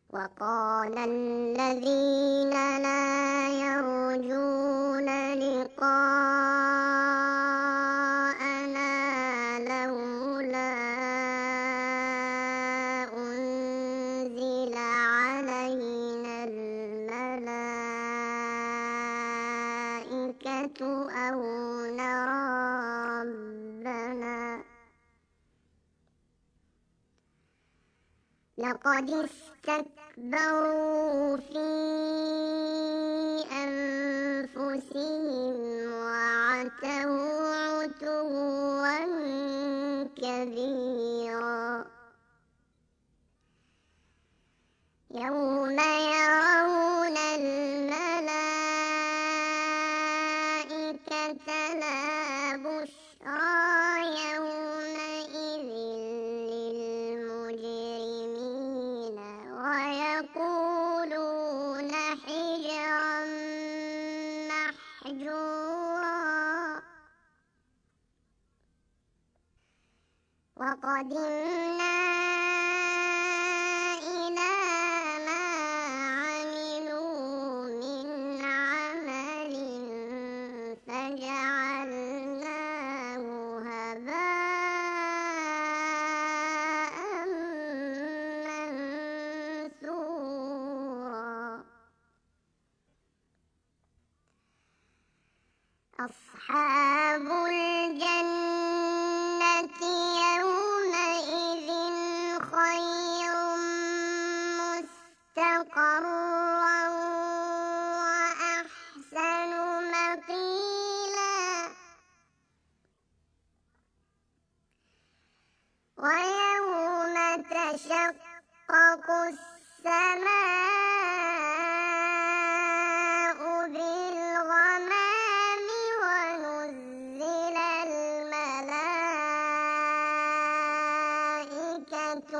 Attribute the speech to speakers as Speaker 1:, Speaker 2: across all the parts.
Speaker 1: وقال الذين لا يرجون لقاءنا لولا أنزل علينا الملائكة أو نرى ربنا لقد استكبروا في أنفسهم وعتوا عتوا كبيرا يوم يرون الملائكة لا بشرى يومئذ للمجرمين ويقولون حجرا محجورا وقدمنا إلى ما عملوا من عمل فجعلناه هباء منثورا أصحاب الجنة يومئذ خير مستقرا وأحسن مقيلا ويوم تشقق السماء بالغمام ونزل الملائكة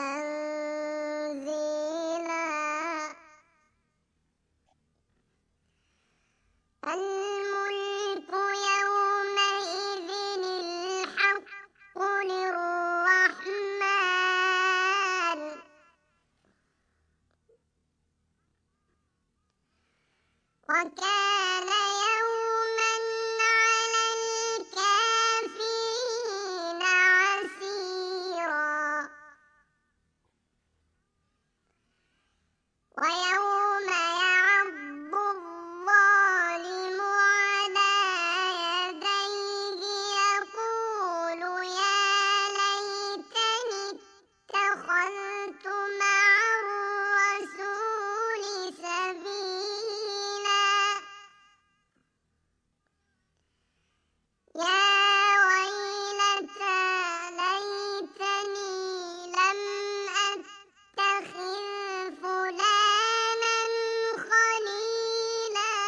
Speaker 1: تنزيلا الملك يومئذ الحق للرحمن وكان يوما على الكافرين عسيرا ويوم يعض الظالم على يديه يقول يا ليتني اتخذت مع الرسول سبيلا يا ويلتى ليتني لم أتخذ فلانا خليلا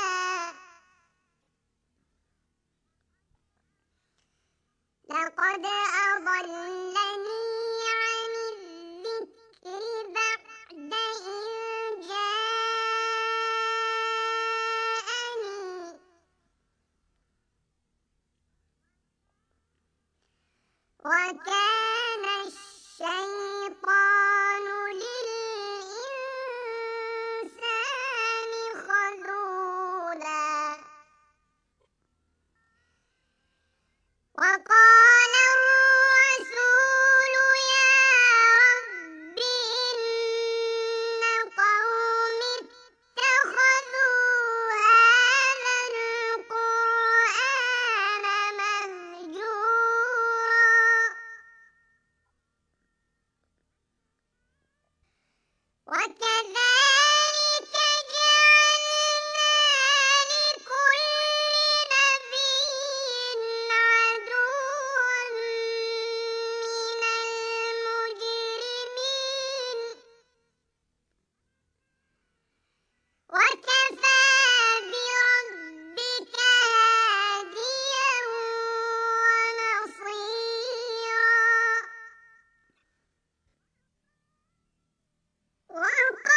Speaker 1: لقد أضلني عن الذكر بعد إذ جاءني وكان الشيطان للإنسان خذولا وقال الرسول يا رب إن قومي اتخذوا هذا القرآن مهجورا وكذلك جعلنا لكل نبي عدوا من المجرمين وكفى بربك هاديا ونصيرا وقال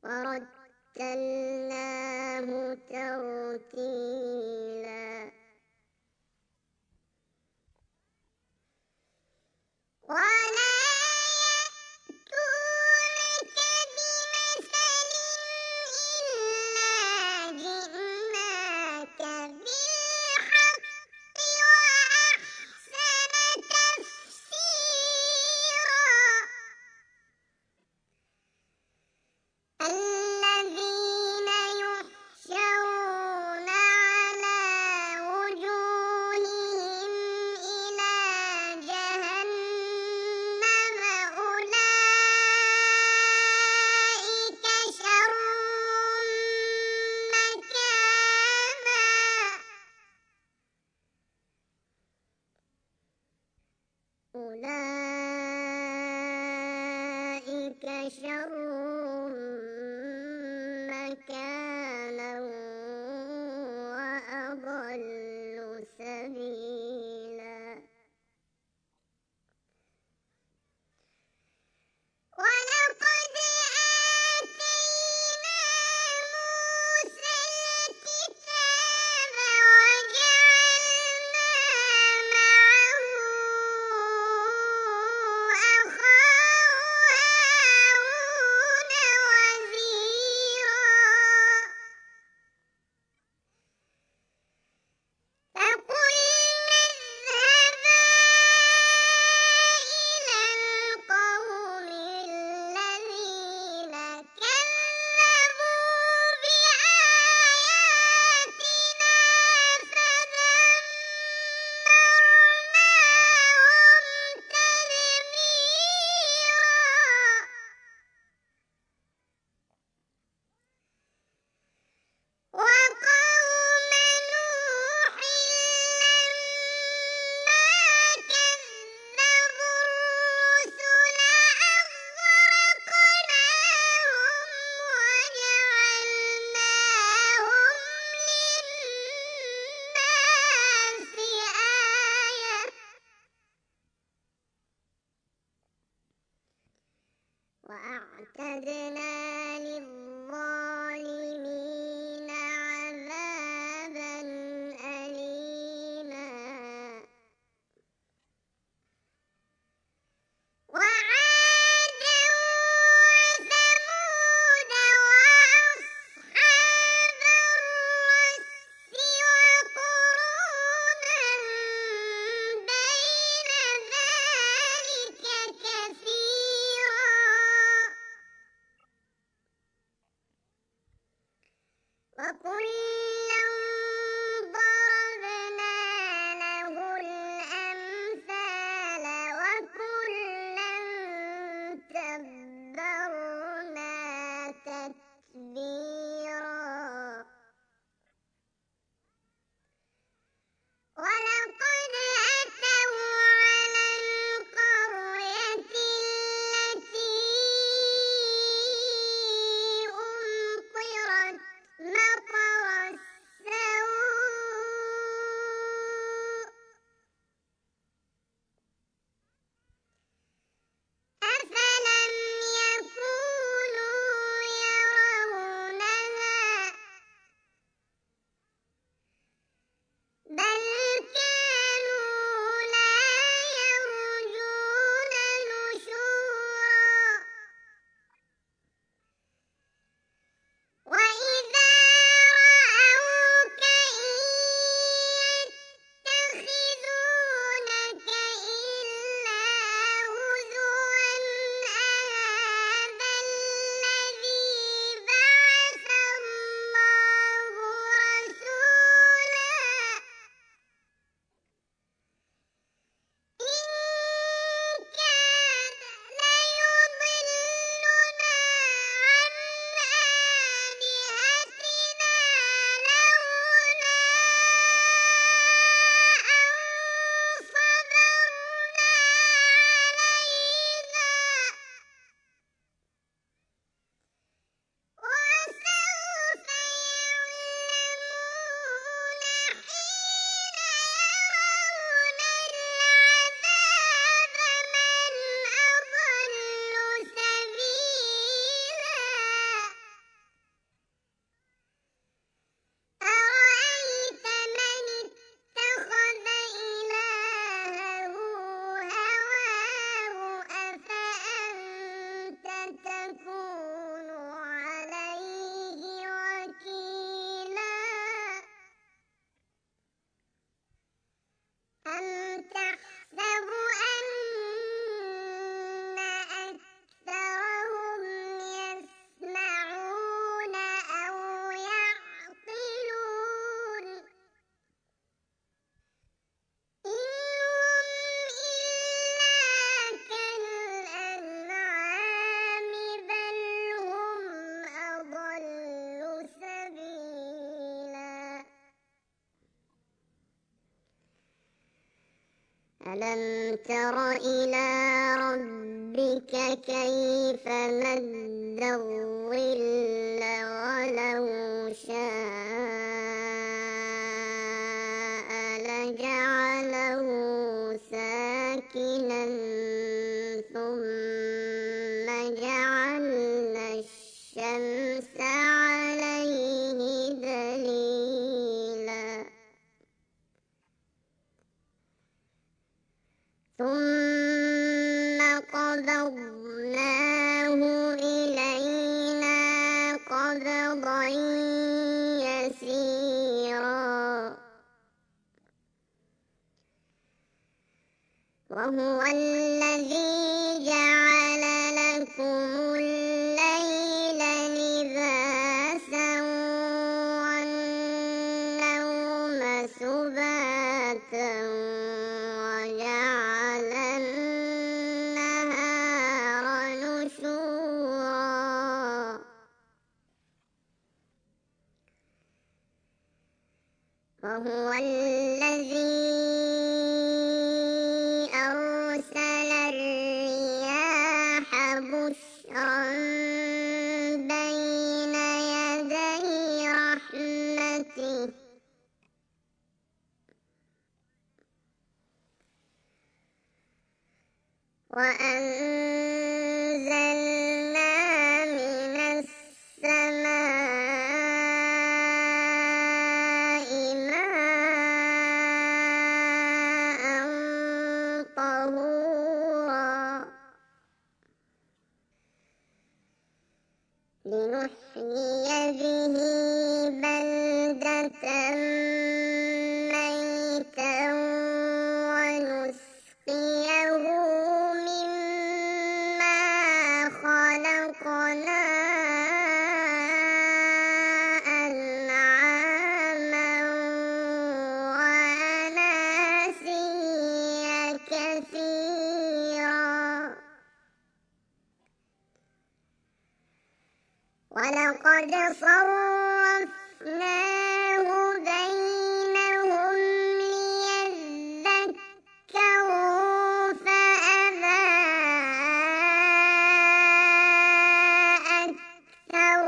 Speaker 1: ورتلناه ترتيلا ولا يأتونك بمثل إلا جئناك بالحق وأحسن تفسيرا الذين يحشرون على وجوههم إلى جهنم أولئك شر مكانا وأضل سبيلا ولقد آتينا موسى الكتاب وجعلنا معه أخاه هارون وزيرا فقلنا اذهبا إلى القوم الذين كذبوا بآياتنا فدمرناهم تدميرا وقوم نوح لما كذبوا الرسل أغرقناهم وجعلناهم للناس آية وأعتدنا للظالمين عذابا أليما وعادا وثمود وأصحاب الرس وقرونا بين ذلك كثيرا يكون عليه وكيلا أم تحسب أن أكثرهم يسمعون أو يعقلون إن هم إلا كالأنعام بل هم أضل سبيلا ألم تر إلى ربك كيف مد الظل ولو شاء لجعله ساكنا ثم جعلنا الشمس عليه دليلا ثم قبضناه إلينا قبضا يسيرا وهو الذي جعل لكم الليل لباسا والنوم سباتا وجعل النهار نشورا وهو الذي أرسل الرياح بشرا بين يدي رحمته وأنزلنا من السماء ماء طهورا لنحيي به بلدة ميتا ونسقيه مما خلقنا أنعاما وأناسيا كثيرا ولقد صرفناه بينهم ليذكروا فأبى أكثر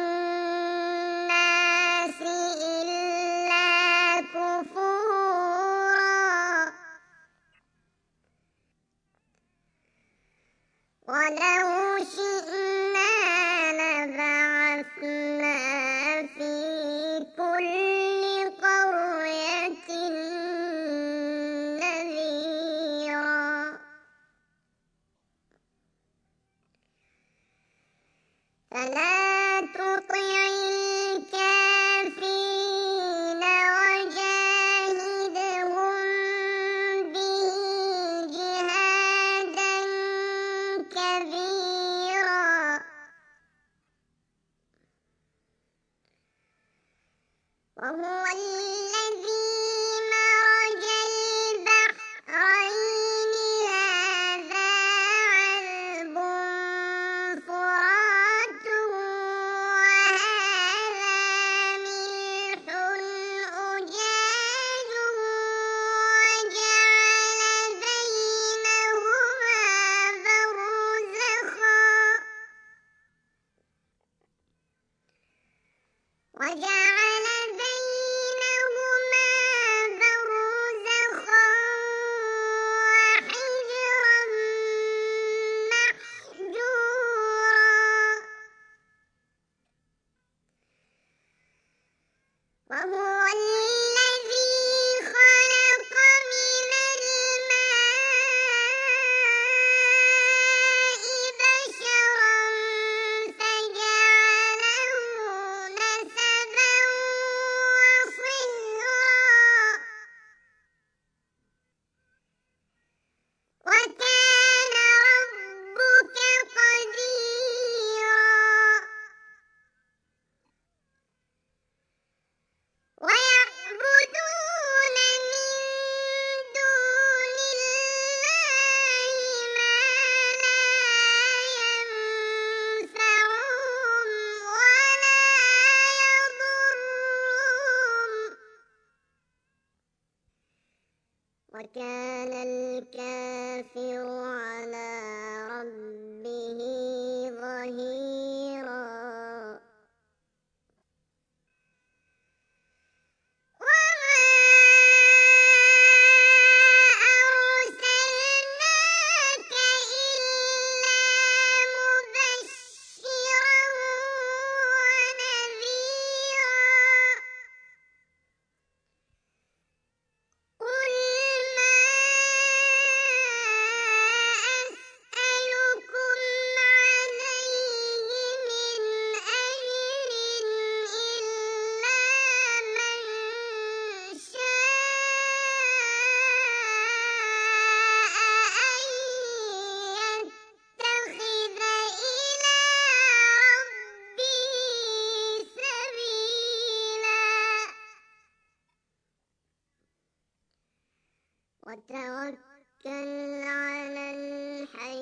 Speaker 1: الناس إلا كفورا ولو شئنا لبعثنا في كل قرية نذيرا فلا تطع الكافرين وجاهدهم به جهادا كبيرا وهو الذي مرج البحرين هذا عذب فرات وهذا ملح أجاج وجعل بينهما برزخا وحجرا محجورا وهو الذي خلق من الماء بشرا وكان الكافر على ربه ظهيرا وما أرسلناك إلا مبشرا ونذيرا قل ما أسألكم عليه من أجر إلا من شاء أن يتخذ إلى ربه سبيلا وتوكل على الحي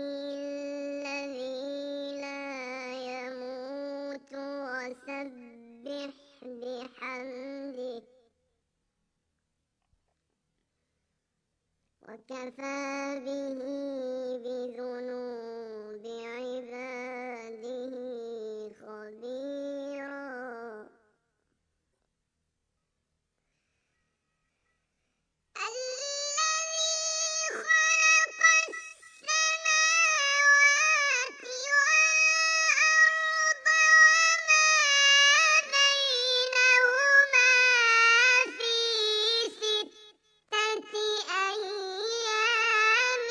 Speaker 1: الذي لا يموت وسبح بحمده وكفى به بذنوب عباده خبيرا الذي خلق السماوات والأرض وما بينهما في 6 أيام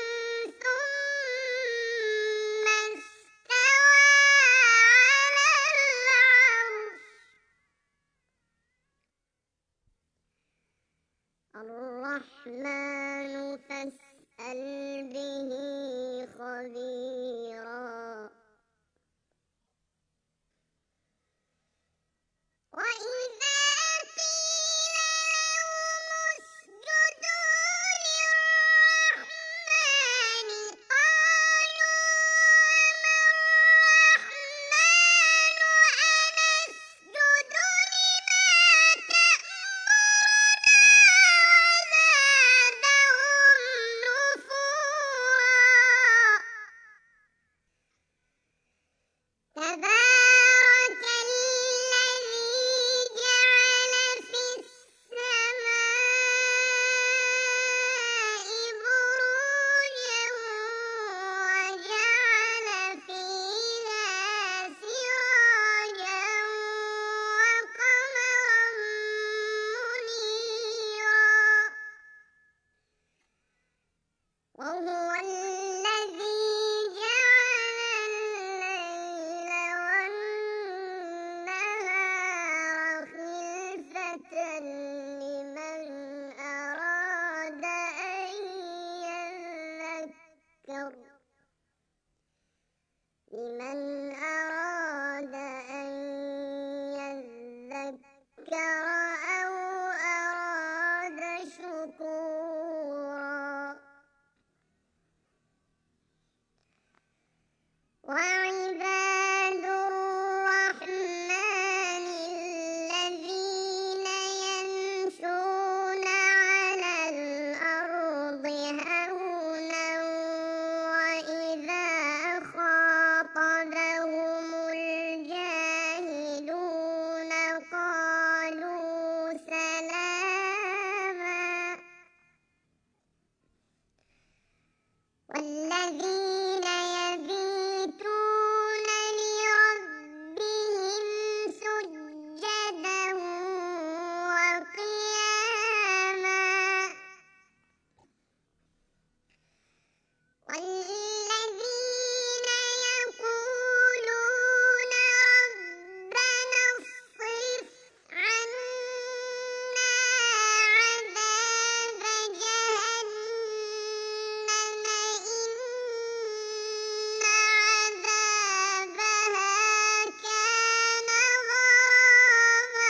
Speaker 1: ثم استوى على العرش الرحمن فاسأل به خبيرا وإذا قيل لهم اسجدوا للرحمن قالوا وما الرحمن أنسجد لما تأمرنا وزادهم نفورا تبارك الذي جعل في السماء بروجا وجعل فيها سراجا وقمرا منيرا وهو الذي جعل الليل والنهار خلفة لمن أراد أن يذكر أو أراد شكورا وعباد الرحمن الذين يمشون على الأرض هونا وإذا خاطبهم الجاهلون قالوا سلاما والذين يبيتون لربهم سجدا وقياما والذين يقولون ربنا اصرف عنا عذاب جهنم إن عذابها كان غراما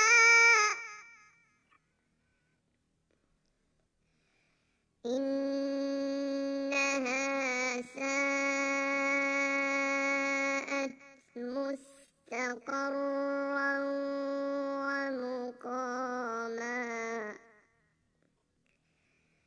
Speaker 1: إنها ساءت مستقرا ومقاما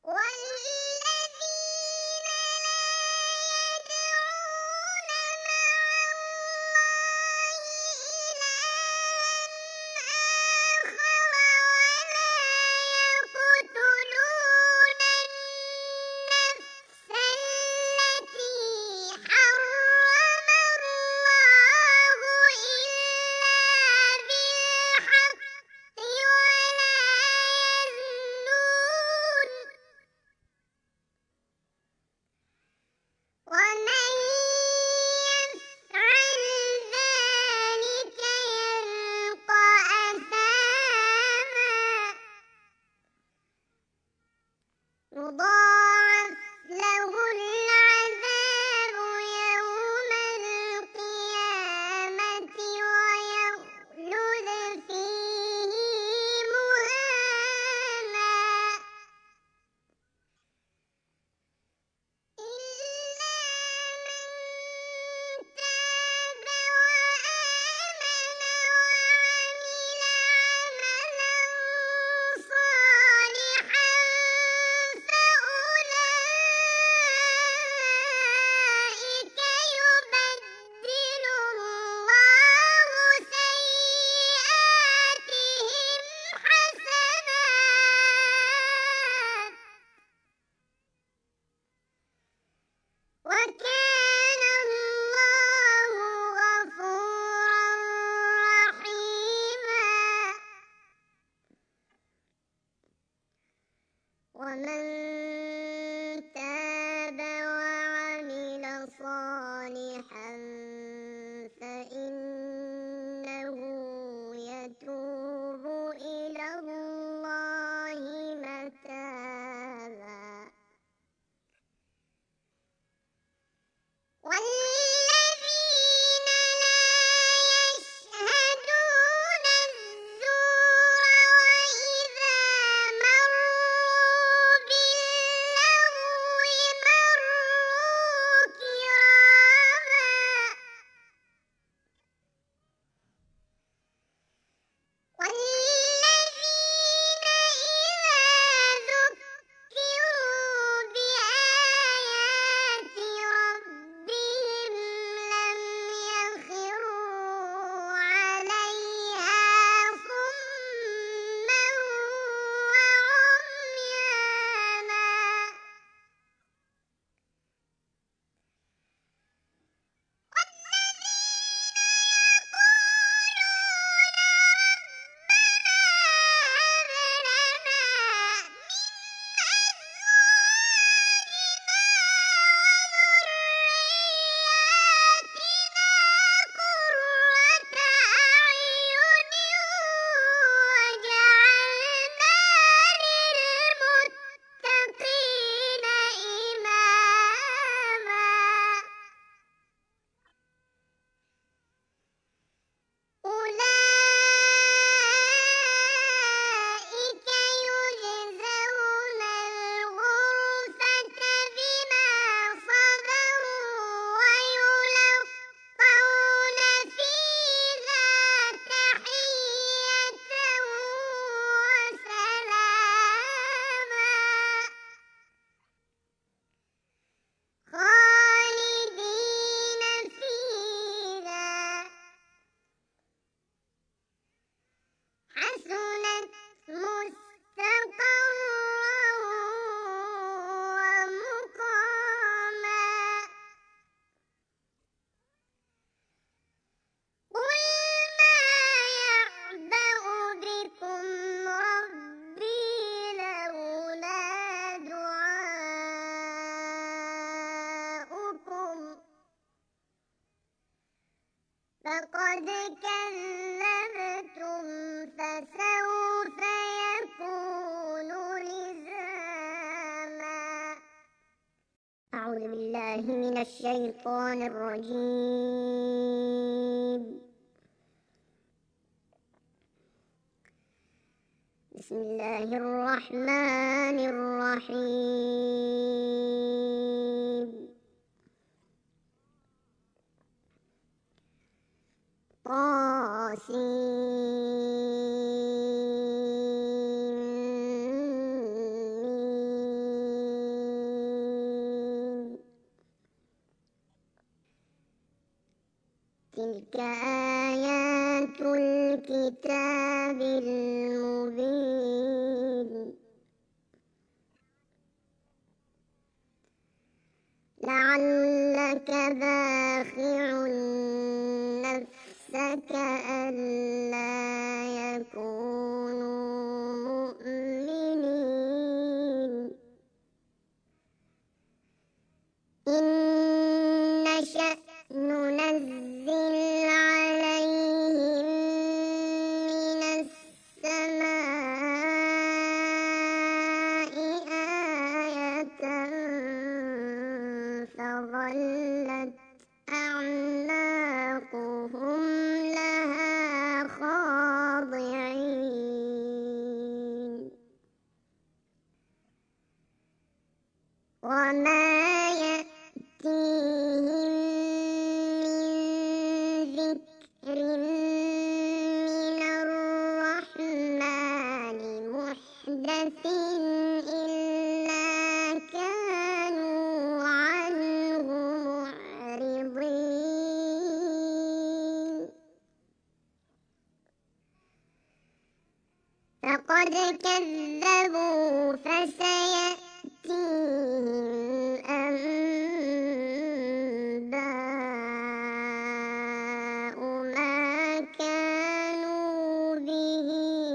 Speaker 1: والذين لا يدعون مع الله إلها آخر ولا يقتلون النفس التي حرم الله إلا بالحق ولا يزنون ومن يفعل ذلك يلقى أثاما يضاعف له العذاب يوم القيامة ويخلد فيه مهانا إلا من تاب وآمن وعمل عملا صالحا فأولئك يبدل الله سيئاتهم حسنات وكان الله غفورا رحيما ومن تاب وعمل صالحا فإنه يتوب إلى الله متابا والذين لا يشهدون الزور وإذا مروا باللغو مروا كراما والذين إذا ذكروا بآيات ربهم لم يخروا عليها صما وعميانا أولئك يجزون الغرفة بما صبروا ويلقون فيها تحية وسلاما خالدين فيها حسنت مستقرا ومقاما قل ما يعبأ بكم ربي لولا دعاؤكم فقد كذبتم فسوف يكون لزاما أعوذ بالله من الشيطان الرجيم بسم الله الرحمن الرحيم طاسين تلك آيات الكتاب المبين لعلك باخع نفسك ألا يكونوا مؤمنين إن نشأ ننزل عليهم من السماء آية فظلت أعناقهم لها خاضعين وما يأتيهم من ذكر من الرحمن محدث إلا كانوا عنه معرضين فقد كذبوا فسيأتيهم أنباء ما كانوا به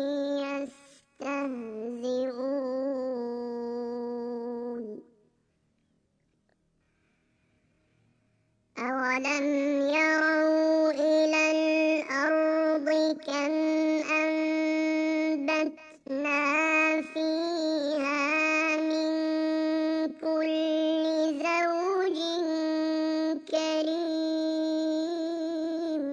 Speaker 1: يستهزئون أولم يروا إلى الأرض كم أنبتنا فيها من كل زوج كريم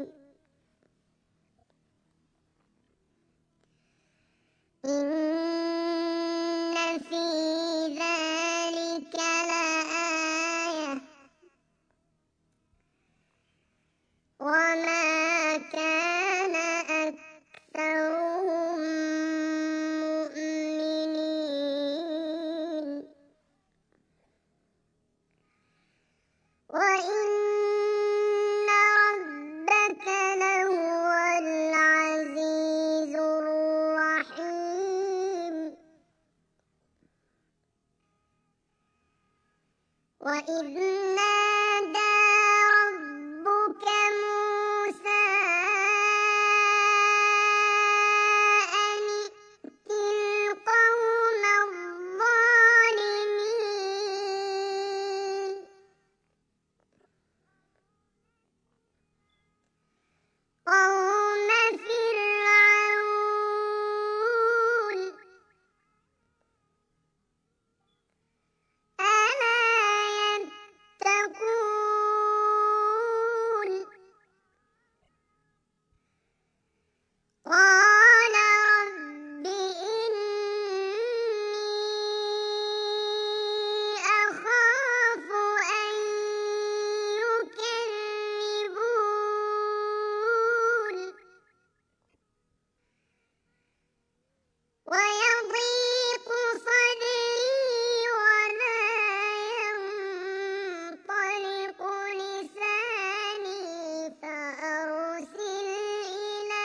Speaker 1: إن في ذلك لآية وما كان أكثرهم مؤمنين وإن ربك لهو العزيز الرحيم وإذ نادى ربك موسى أن ائت القوم الظالمين قوم فرعون ألا يتقون قال رب إني أخاف أن يكذبون ويضيق صدري ولا ينطلق لساني فأرسل إلى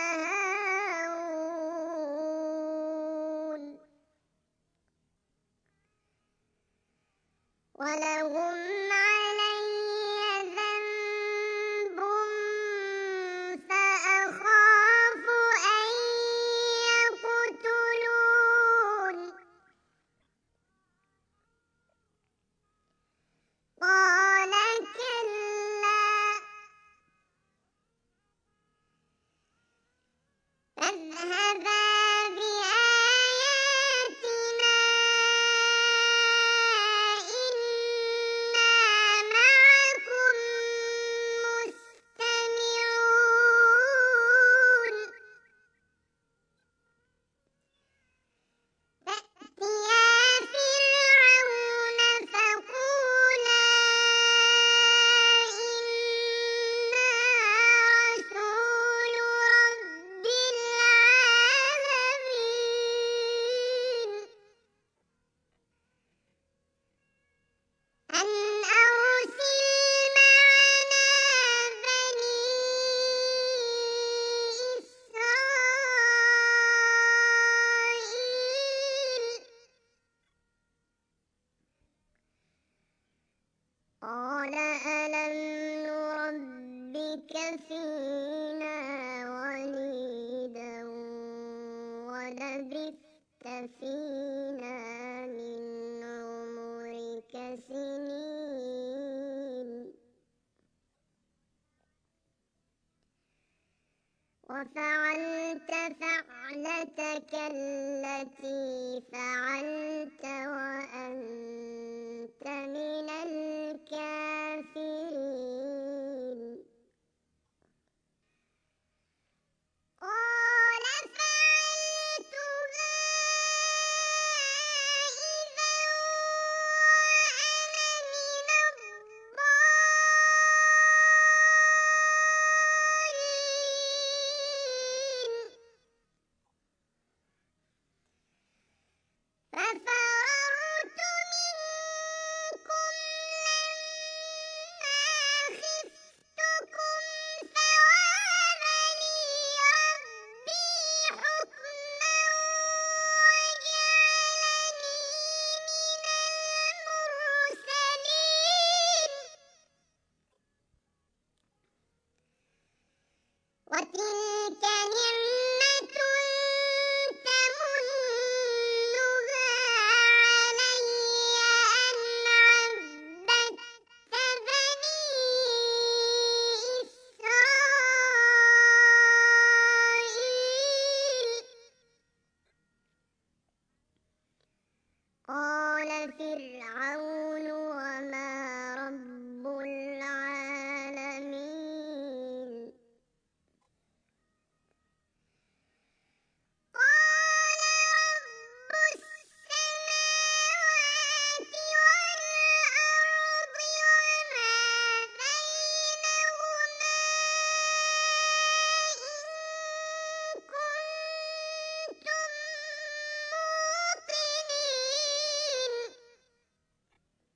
Speaker 1: هارون ولهم علي ذنب فأخاف أن يقتلون قال كلا فاذهبا بآياتنا إنا لبثت فينا من عمرك سنين وفعلت فعلتك التي فعلت وأنت من الكافرين قال فعلتها إذا وأنا من الضالين ففررت منكم لما خفتكم فوهب لي ربي حكما وجعلني من المرسلين وتلك نعمة تمنها علي أن عبدت بني إسرائيل قال فرعون وما رب العالمين قال رب السماوات والأرض وما بينهما إن كنتم موقنين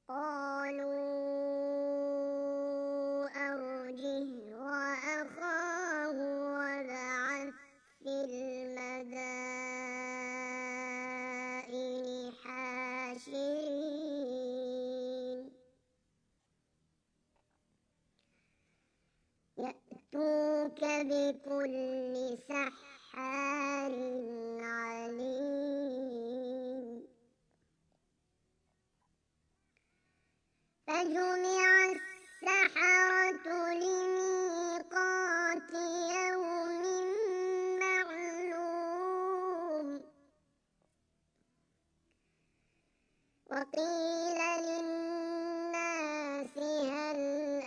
Speaker 1: قالوا أرجه وأخاه وابعث في المدائن حاشرين يأتوك بكل سحار عليم فجمع السحرة لميقات يوم معلوم وقيل للناس هل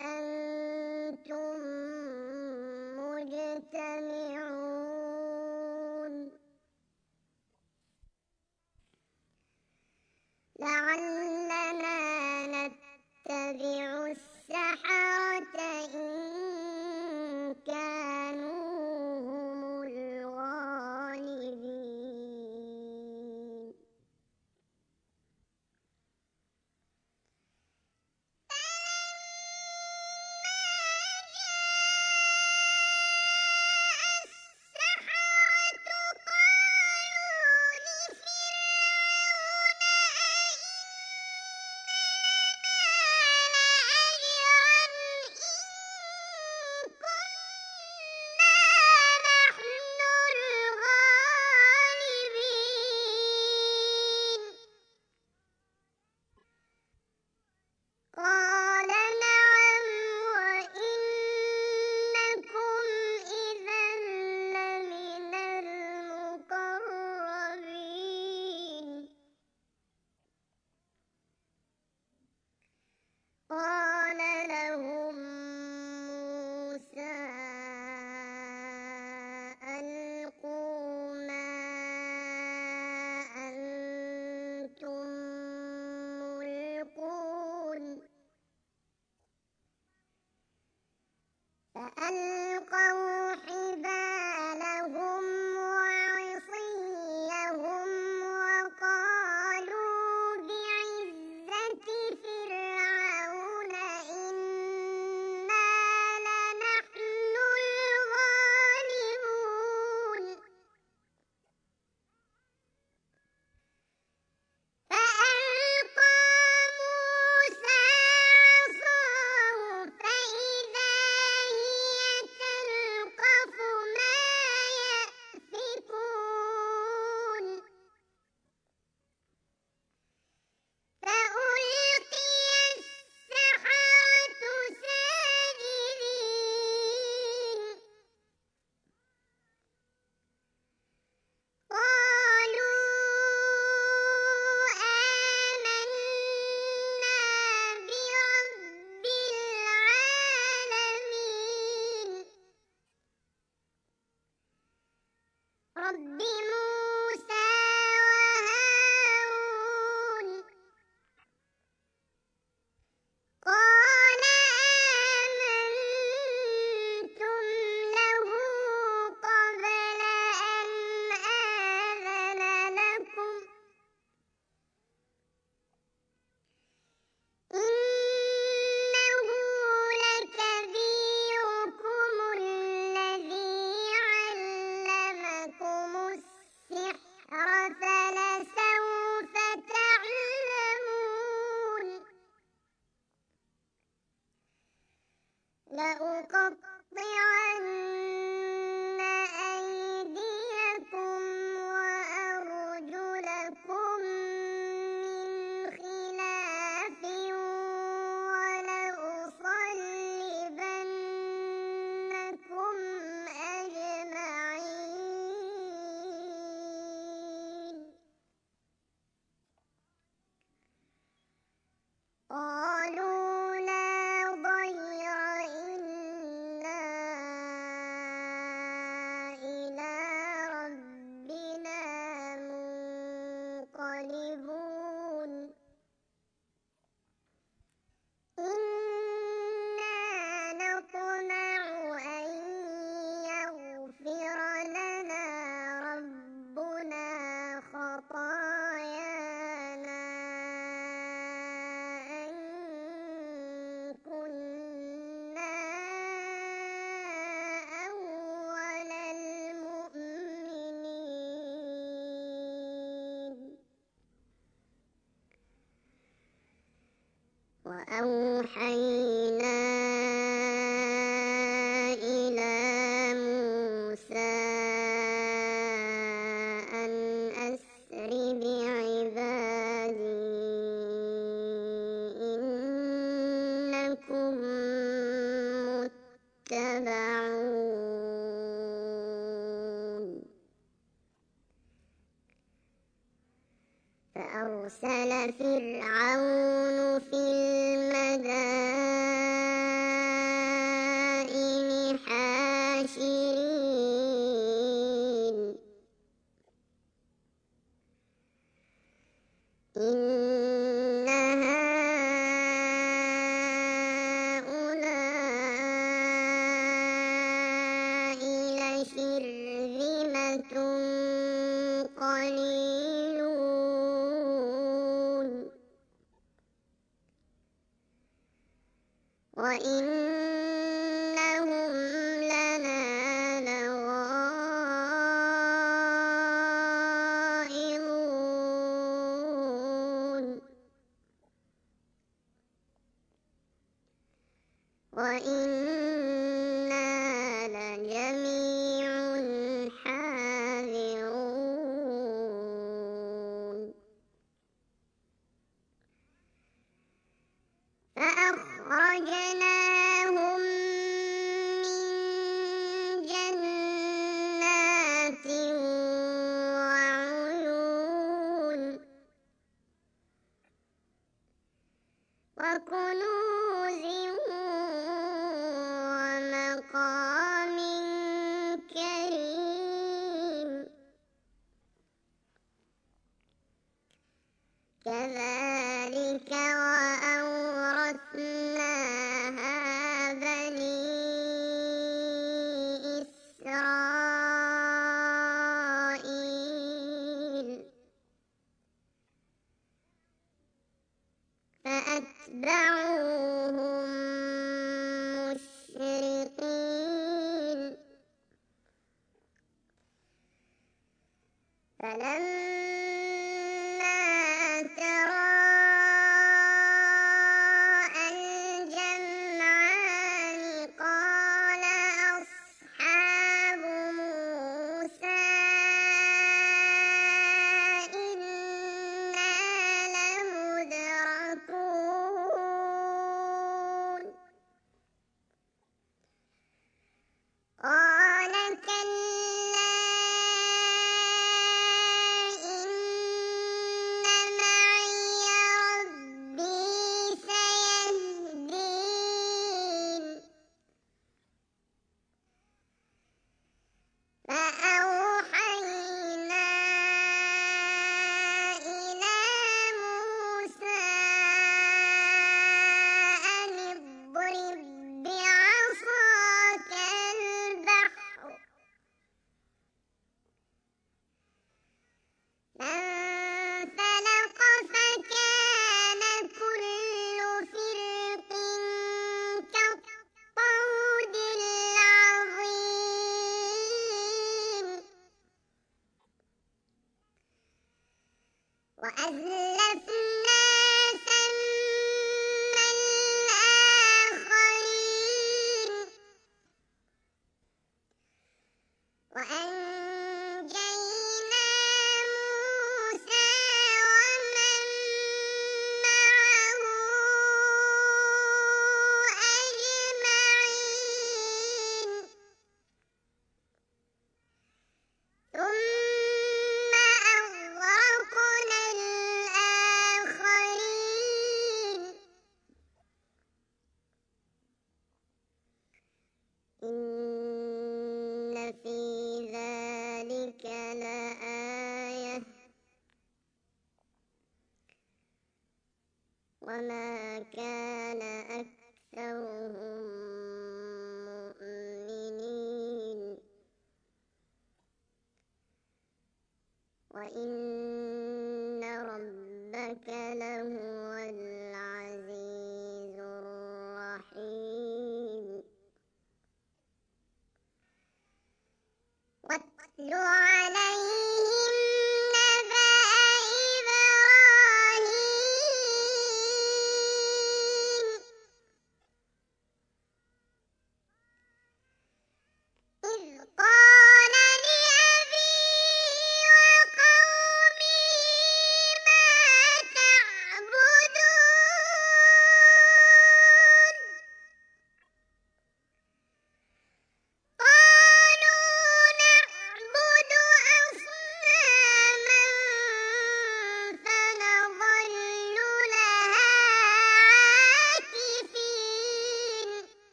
Speaker 1: أنتم مجتمعون لعلنا نتبع السحرة إن كانوا هم الغالبين قال نعم وإنكم إذا لمن المقربين قال لهم موسى ألقوا ما أنتم ملقون فألقوا حبالهم وعصيهم وقالوا بعزة فرعون وأوحينا إلى موسى أن أسر بعبادي إنكم متبعون. فأرسل فرعون في المدائن حاشرين إن هؤلاء لشرذمة قليلون وإنهم لنا لغائظون وإنا لجميع حاذرون. فأخرجناهم من جنات وعيون وكنوز ومقام كريم كذلك وأورثناها بني إسرائيل فأتبعوهم مشرقين فلما تراءى الجمعان قال أصحاب موسى إنا لمدركون قال كلا إن معي ربي سيهدين فأوحينا إلى موسى أن اضرب بعصاك البحر فانفلق فكان كل فرق كالطود العظيم وأزلفنا ثم الآخرين وأنجينا موسى ومن معه أجمعين ثم أغرقنا الآخرين إن في ذلك لآية وما كان أكثرهم مؤمنين وإن ربك لهو العزيز الرحيم. واتل عليهم نبأ إبراهيم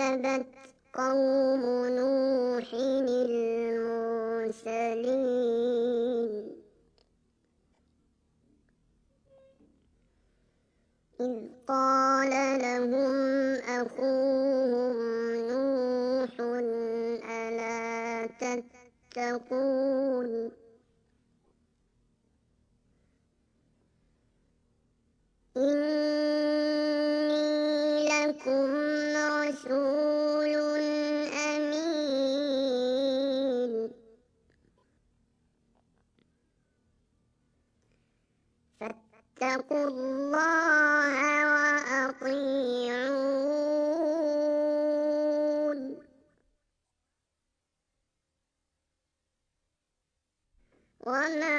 Speaker 1: كذبت قوم نوح المرسلين إذ قال لهم أخوهم نوح ألا تتقون إني لكم رسول أمين فاتقوا الله وأطيعون وما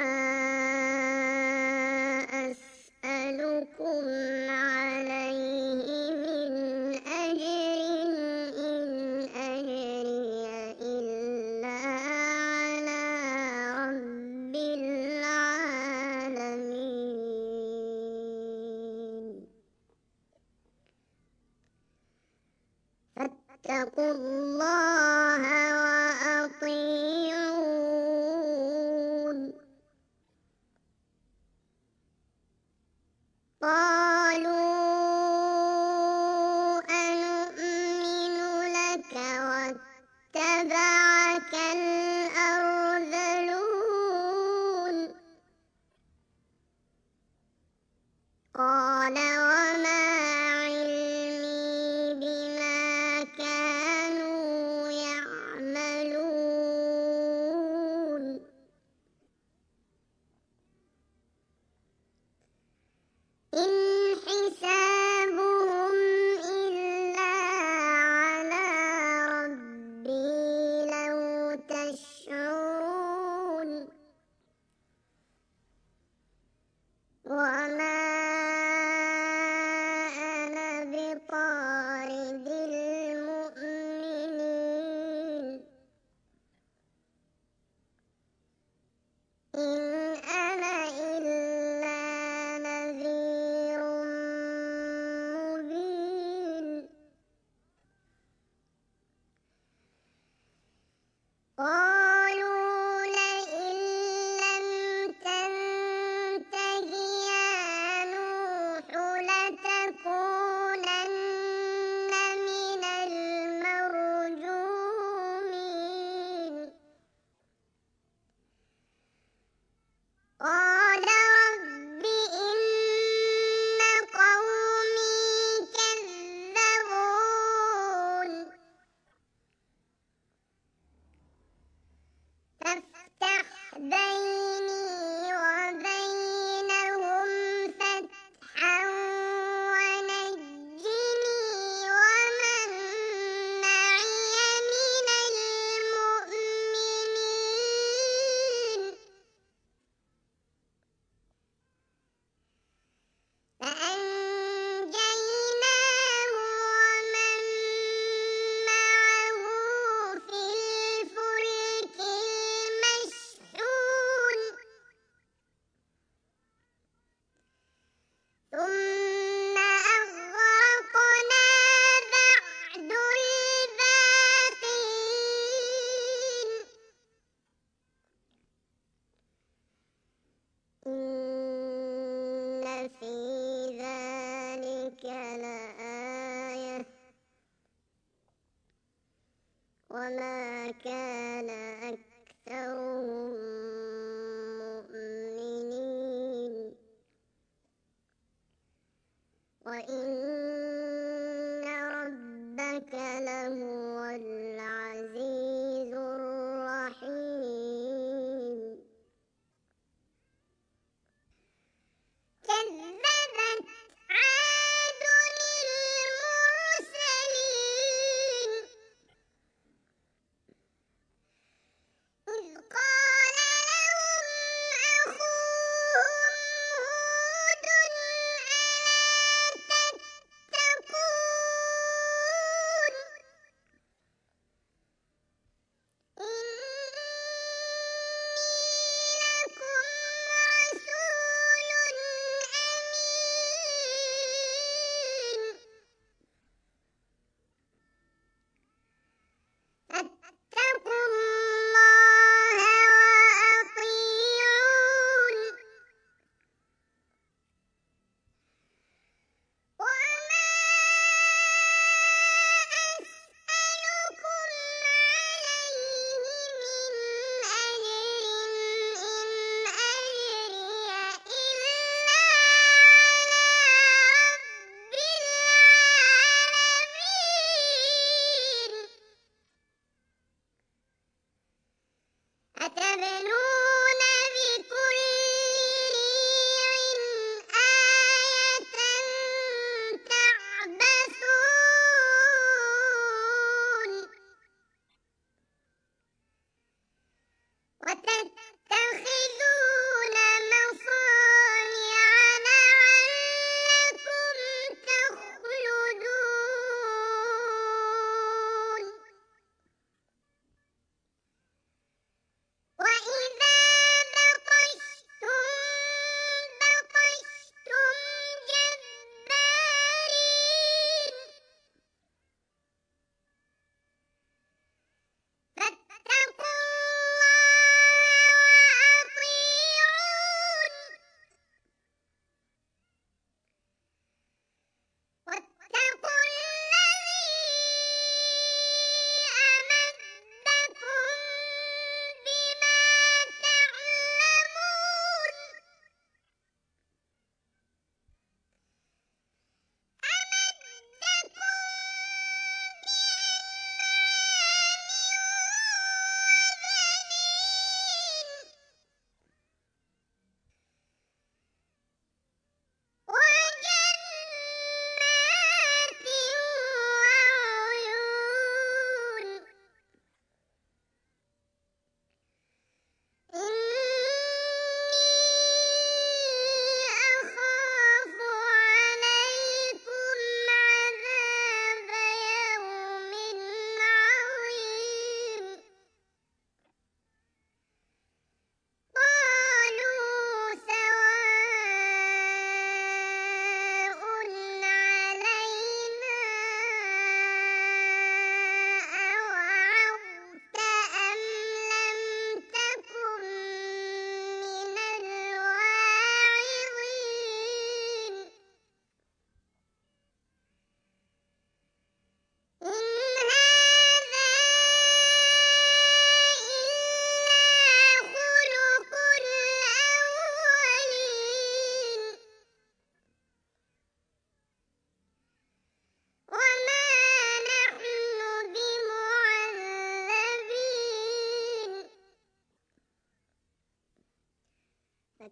Speaker 1: أسألكم عليه من أجر إن أجري إلا على رب العالمين فاتقوا الله وأطيعون قالوا أنؤمن لك واتبعك الأرذلون قال وما علمي بما كانوا يعملون إن حسابهم إلا على ربي لو تشعرون وما أنا بطارد المؤمنين إن أنا إلا نذير مبين قالوا لئن لم تنته يا نوح لتكونن من المرجومين قال رب إن قومي كذبون فافتح بيني وبينهم فتحا ونجني ومن معي من المؤمنين فأنجيناه ومن معه في الفلك المشحون ثم أغرقنا بعد الباقين إن في ذلك لآية وما كان أكثرهم مؤمنين وإن ربك لهو العزيز الرحيم كذبت عاد المرسلين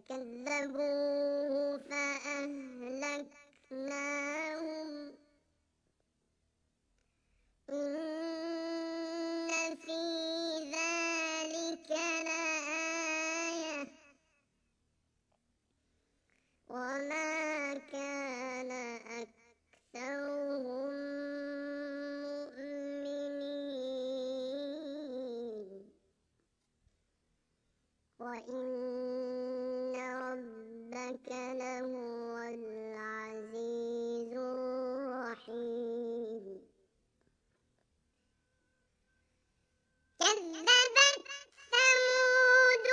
Speaker 1: فكذبوه فأهلكناهم إن في ذلك لآية وما كان أكثرهم مؤمنين وإن ربك لهو العزيز الرحيم كذبت ثمود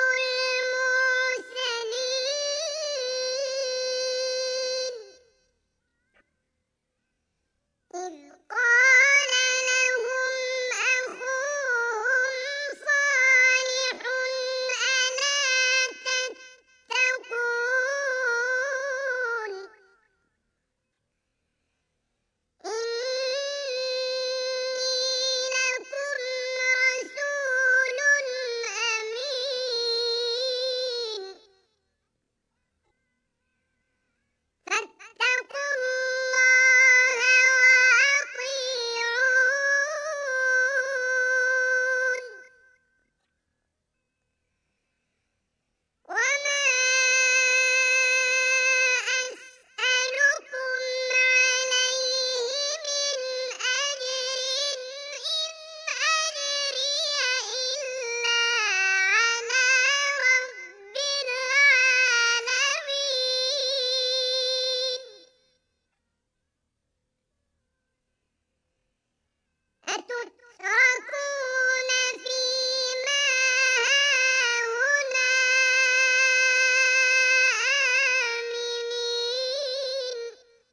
Speaker 1: المرسلين إذ قال لهم أخوهم صالح ألا تتقون إني لكم رسول أمين فاتقوا الله وأطيعون وما أسألكم عليه من أجر إن أجري إلا على رب العالمين أتتركون فيما هاهنا آمنين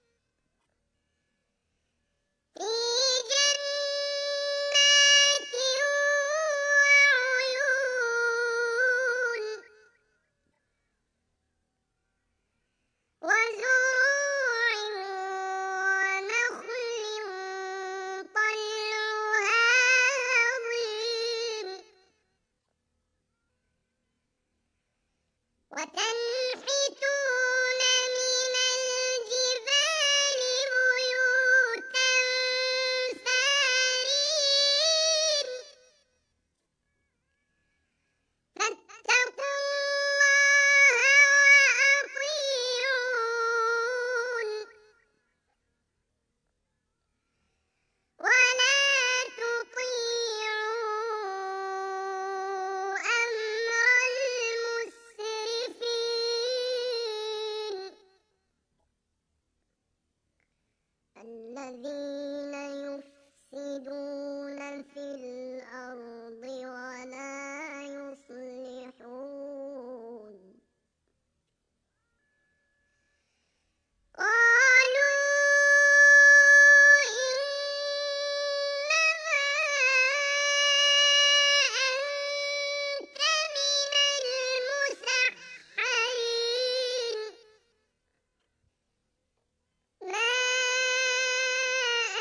Speaker 1: في جنات وعيون وزروع ونخل طلعها هضيم وتنحتون من الجبال بيوتا فارين فاتقوا الله وأطيعون ولا تطيعوا أمر المسرفين الذين يفسدون في الأرض ولا يصلحون قالوا إنما أنت من المسحرين ما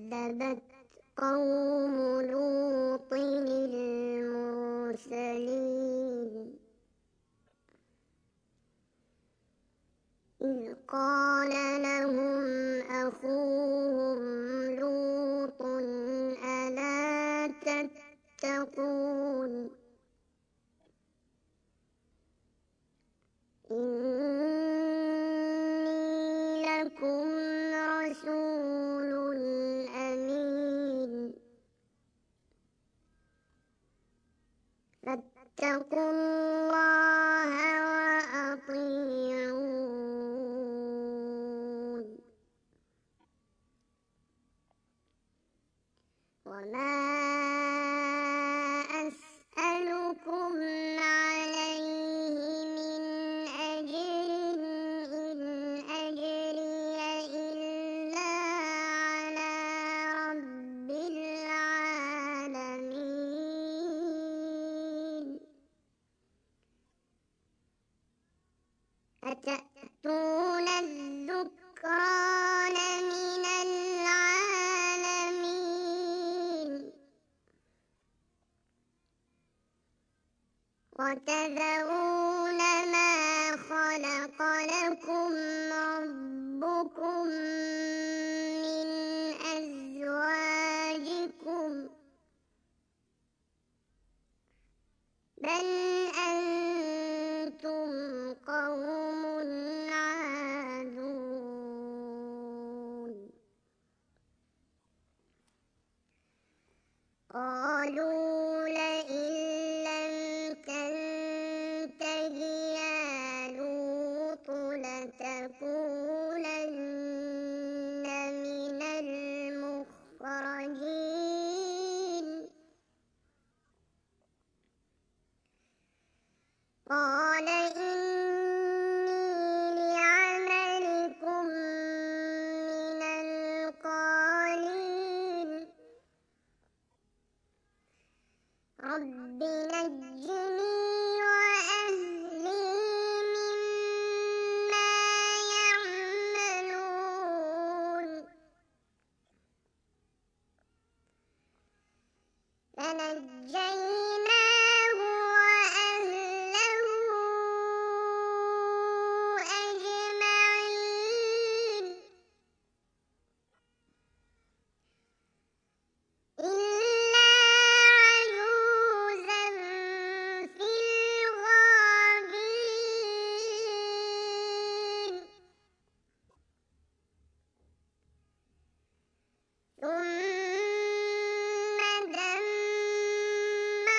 Speaker 1: كذبت قوم لوط المرسلين إذ قال لهم أخوهم لوط ألا تتقون إني لكم رسول أمين فاتقوا الله وأطيعون وما أسألكم عليه من أجر إن أجري إلا على رب العالمين أتأتون الذكران من العالمين وتذرون ما خلق لكم ربكم من أزواجكم بل أنتم قوم عادون قالوا لئن لم تنته يا لوط لتكونن من المخرجين قال إني لعملكم من القالين رب نجني وأهلي مما يعملون فنجيناه وأهله أجمعين إلا عجوزا في الغابرين ثم دمرنا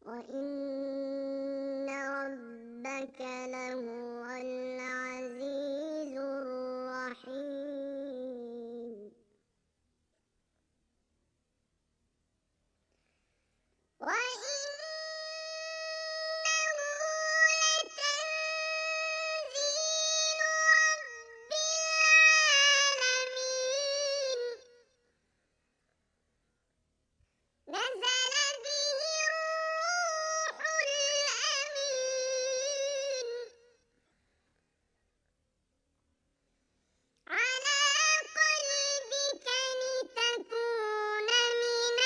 Speaker 1: وإن ربك لهو العزيز الرحيم وإنه لتنزيل رب العالمين نزل به الروح الأمين على قلبك لتكون من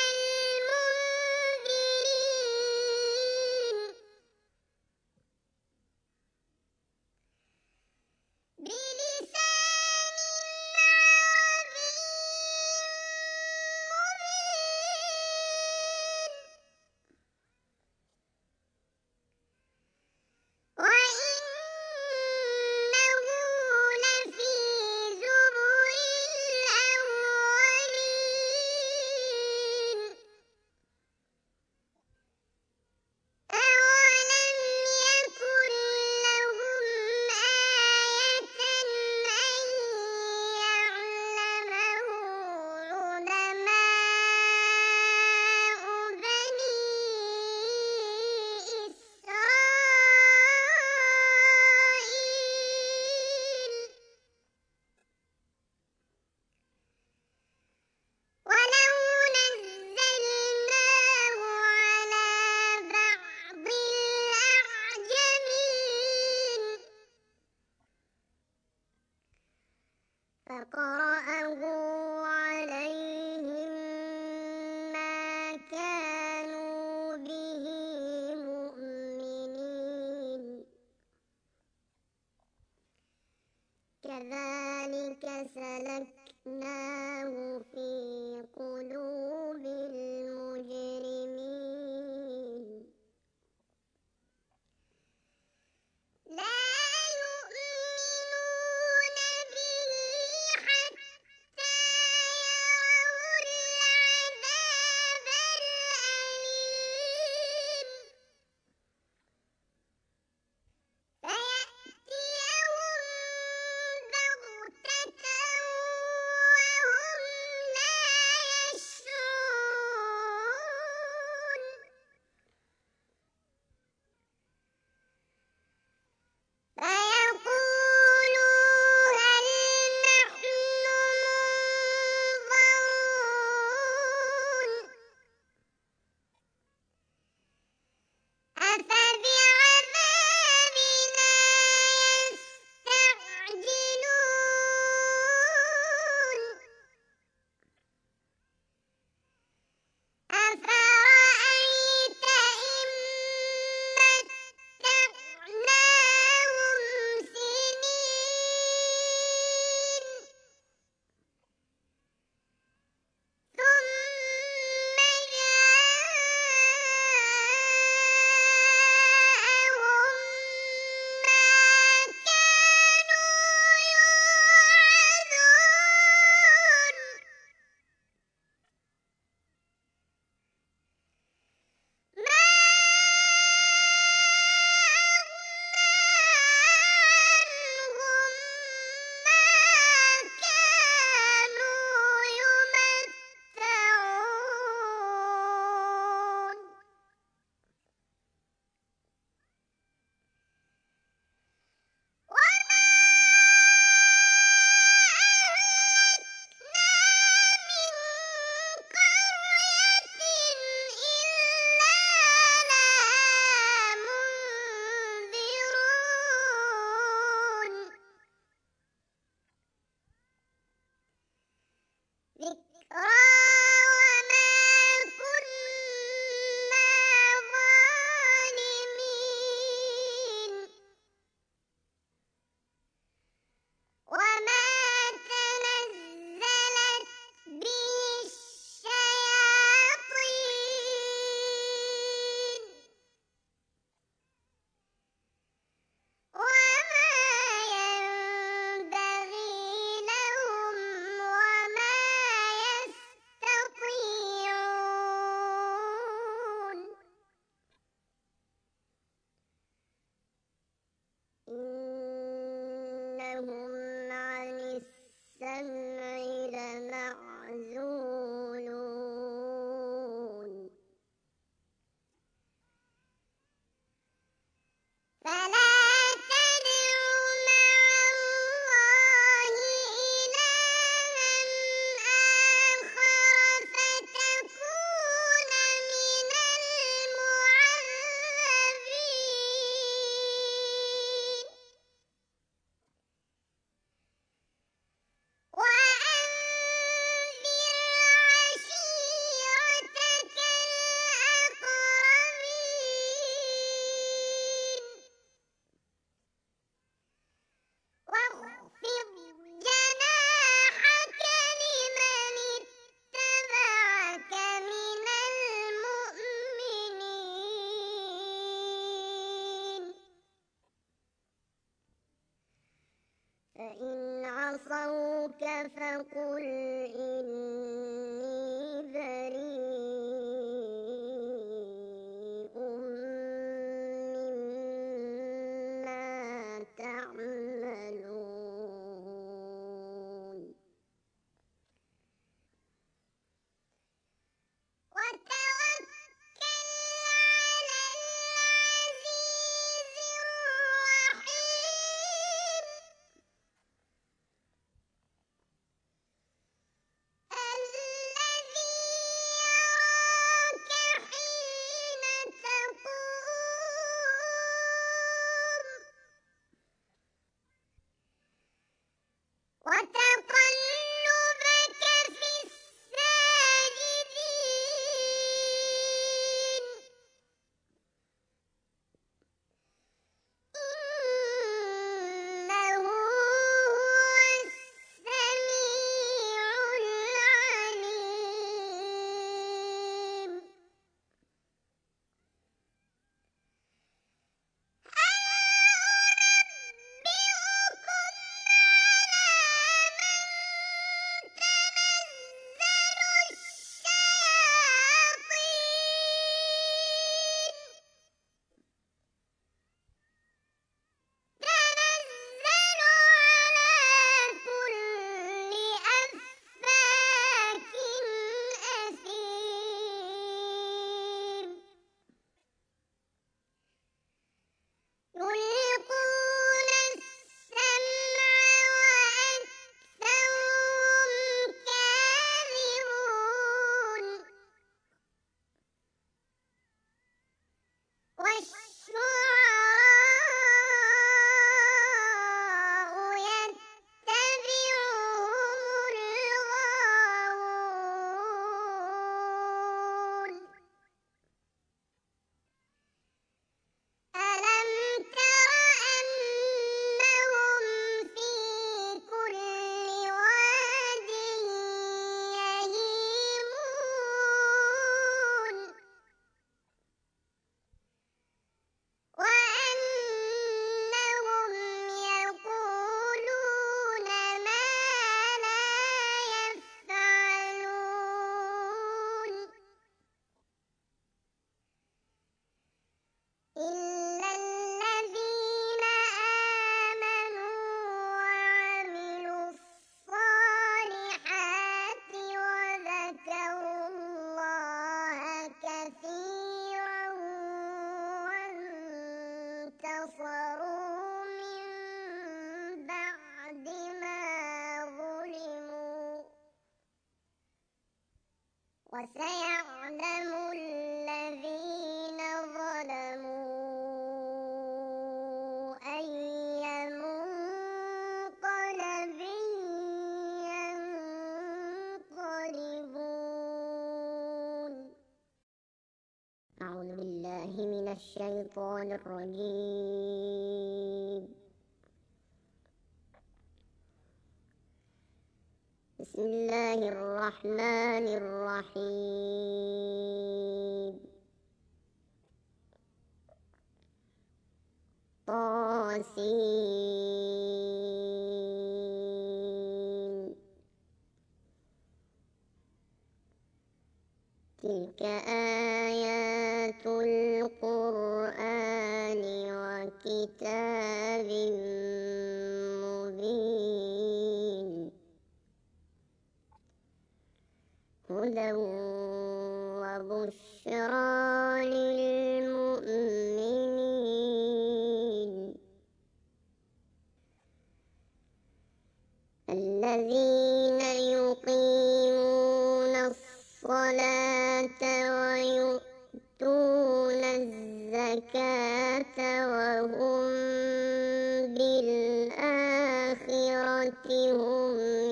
Speaker 1: المنذرين بلسان عربي مبين وإنه لفي زبر الأولين أولم يكن لهم آية أن يعلمه علماء بني إسرائيل ولو نزلناه على بعض الأعجمين فقرأه عليهم ما كانوا به مؤمنين كذلك سلكناه في قلوب المجرمين لا يؤمنون به حتى فقل إني بريء مما تعملون وتوكل على العزيز الرحيم الذي يراك حين تقوم وتقلبك في الساجدين إنه هو السميع العليم أنبئكم على من تنزل الشياطين تنزل على كل أفاك أثيم يلقون السمع وأكثرهم كاذبون والشعراء يتبعهم الغاوون ألم تر أنهم في كل واد يهيمون وأنهم يقولون ما لا يفعلون إلا الذين آمنوا وعملوا الصالحات وذكروا الله كثيرا وانتصروا من بعد ما ظلموا وسيعلم الذين ظلموا أي منقلب ينقلبون أعوذ بالله من الشيطان الرجيم بسم الله الرحمن الرحيم طاسين تلك آيات القرآن وكتاب مبين هدى وبشرى للمؤمنين الذين يقيمون الصلاة ويؤتون الزكاة وهم بالآخرة هم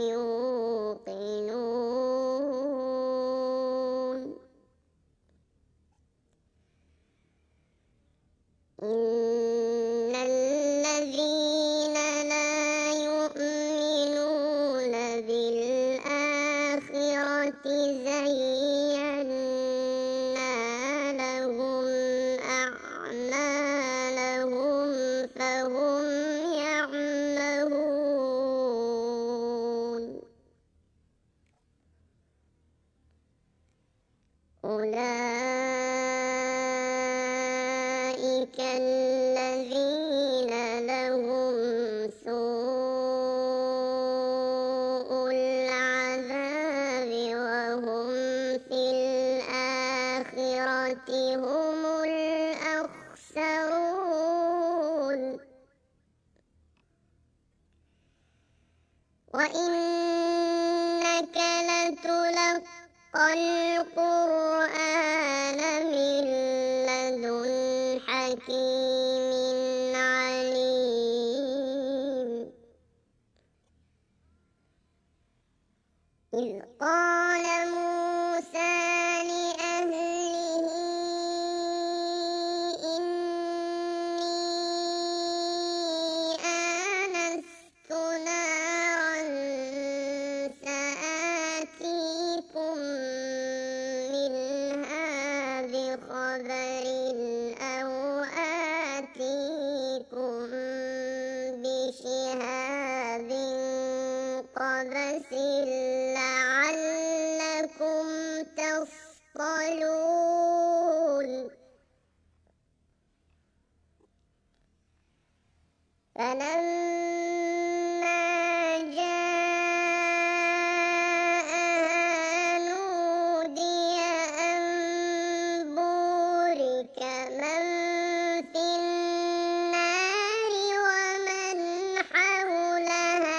Speaker 1: يوقنون إن الذين لا يؤمنون بالآخرة زينا لهم أعمالهم فهم يعمهون أولئك الذين لهم سوء العذاب وهم في الآخرة هم الأخسرون. وإنك لتلقى القرآن من لدن حكيم عليم. إذ قال موسى لأهله إني آنست نارا سآتيكم منها بخبر أو آتيكم بشهاب قبس لعلكم تصطلون. فلما جاءها نودي أن بورك من في النار ومن حولها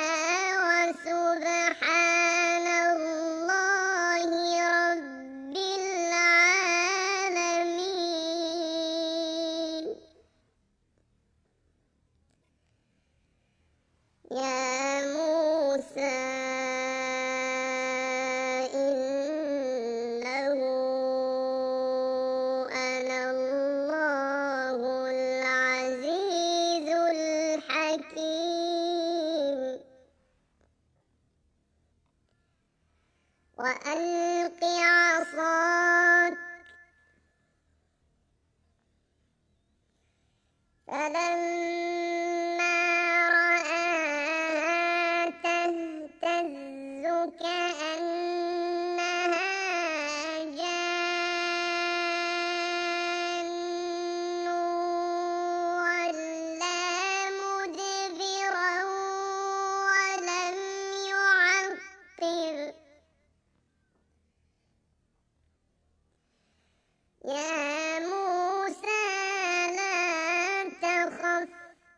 Speaker 1: وسبحان الله رب العالمين. يا موسى إنه أنا الله العزيز الحكيم. وألق عصاك فلما رآها تهتز كأنها جان ولا مدبرا ولم يعقب. يا موسى لا تخف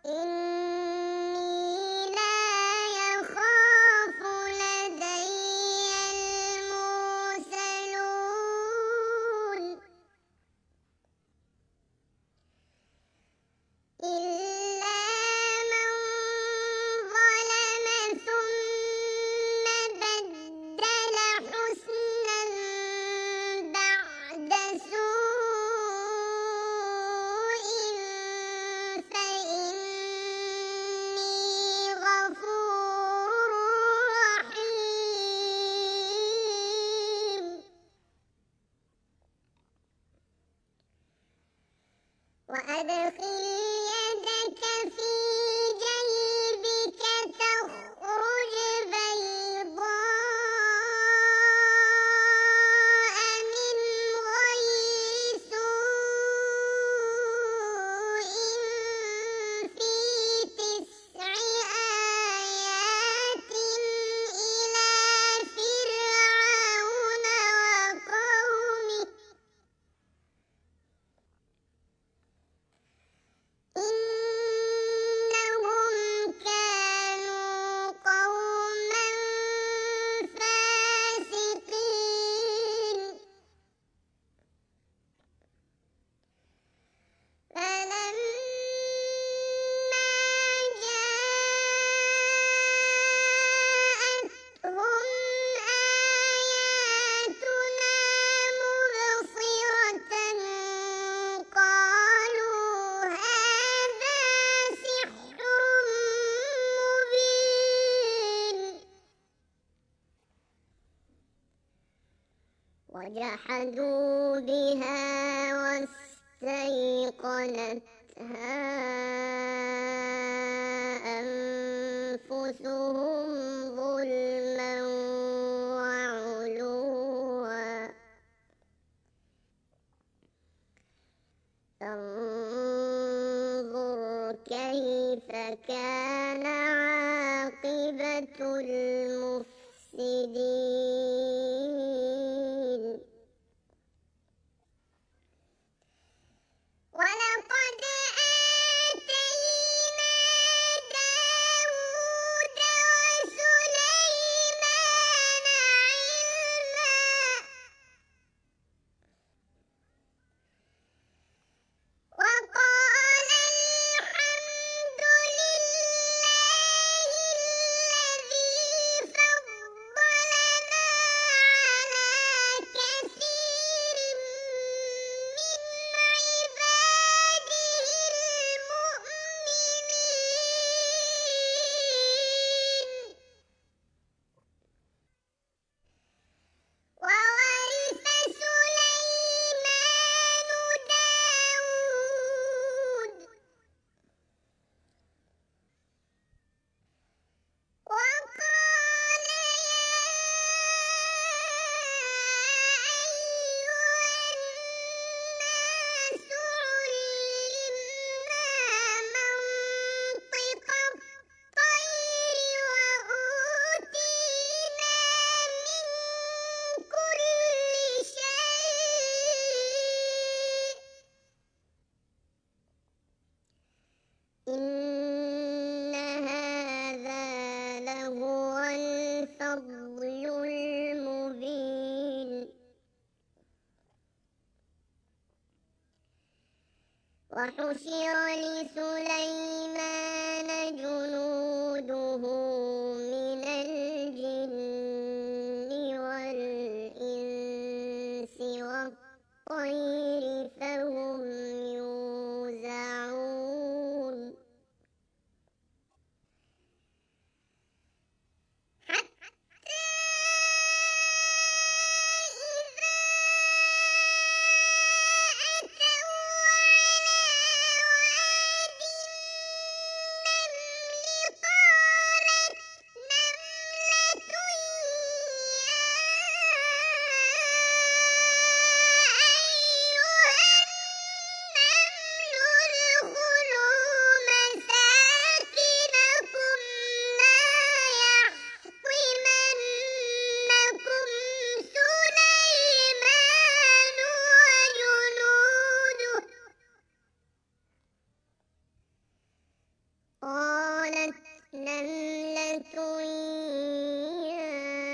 Speaker 1: إني لا يخاف لدي المرسلون. إلا من ظلم ثم بدل حسنا بعد سوء فإني غفور رحيم. وأدخل يدك في جيبك تخرج بيضاء من غير سوء في 9 آيات إلى فرعون وقومه إنهم كانوا قوما فاسقين. فلما جاءتهم آياتنا مبصرة قالوا هذا سحر مبين. وجحدوا بها واستيقنتها أنفسهم ظلما وعلوا. كيف كان عاقبة المفسدين ولقد آتينا داود وسليمان علما وقال الحمد لله الذي فضلنا على كثير من عباده المؤمنين وورث سليمان داود وقال يا أيها الناس علمنا منطق الطير وأوتينا من كل شيء إن هذا لهو الفضل المبين وحشر لسليمان جنوده من الجن والإنس والطير فهم يوزعون حتى إذا أتوا على واد النمل قالت نملة يا أيها النمل ادخلوا مساكنكم لا يحطمنكم سليمان وجنوده قالت نملة يا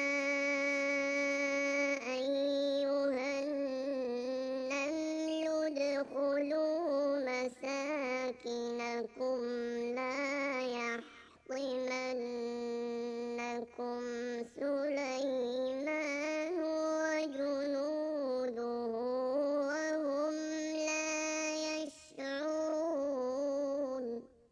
Speaker 1: أيها النمل ادخلوا مساكنكم لا يحطمنكم سليمان وجنوده وهم لا يشعرون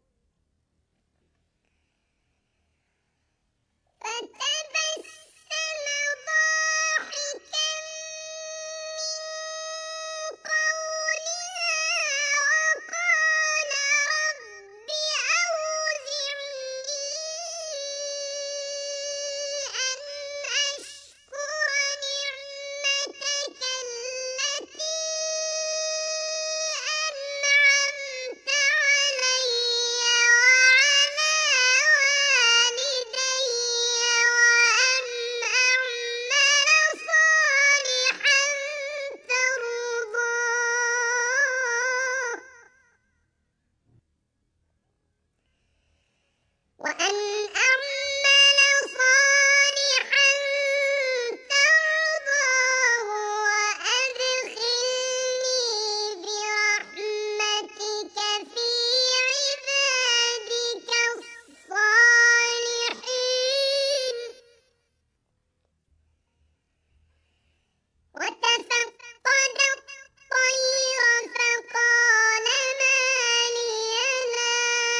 Speaker 1: فتبسم ضاحكا من قولها وقال رب أوزعني أن أشكر نعمتك التي أنعمت علي وعلى والدي وأن أعمل صالحا ترضاه وأن أعمل صالحا ترضاه وأدخلني برحمتك في عبادك الصالحين وتفقد الطير فقال ما لي لا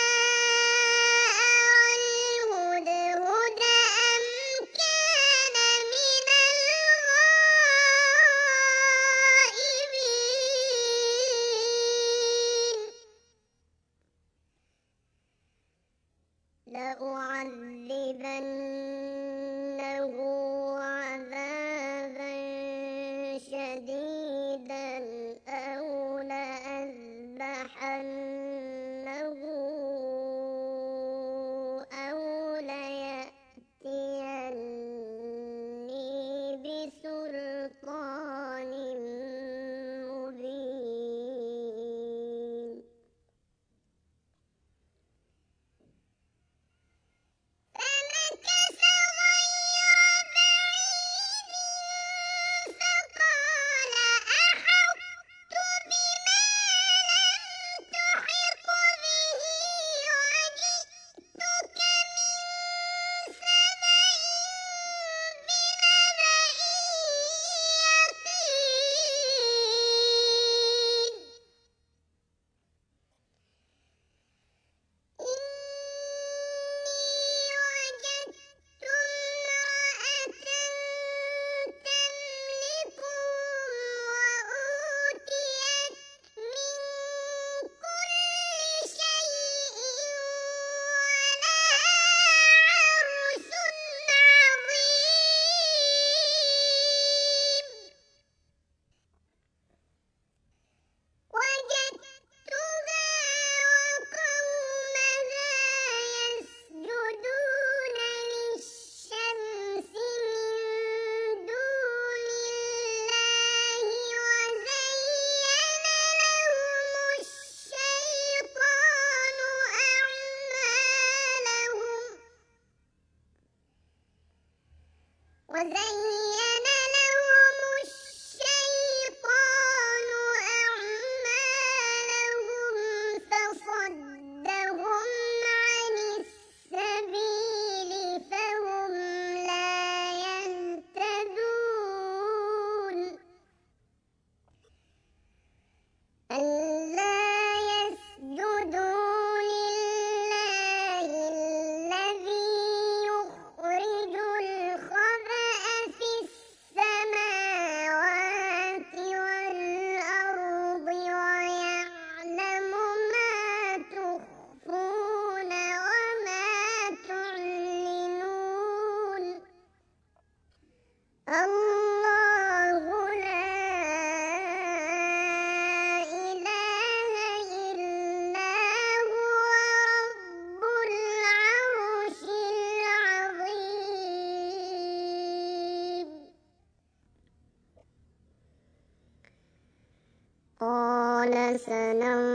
Speaker 1: أرى الهدهد أم كان من الغائبين لأعذبنه عذابا شديدا أو لأذبحنه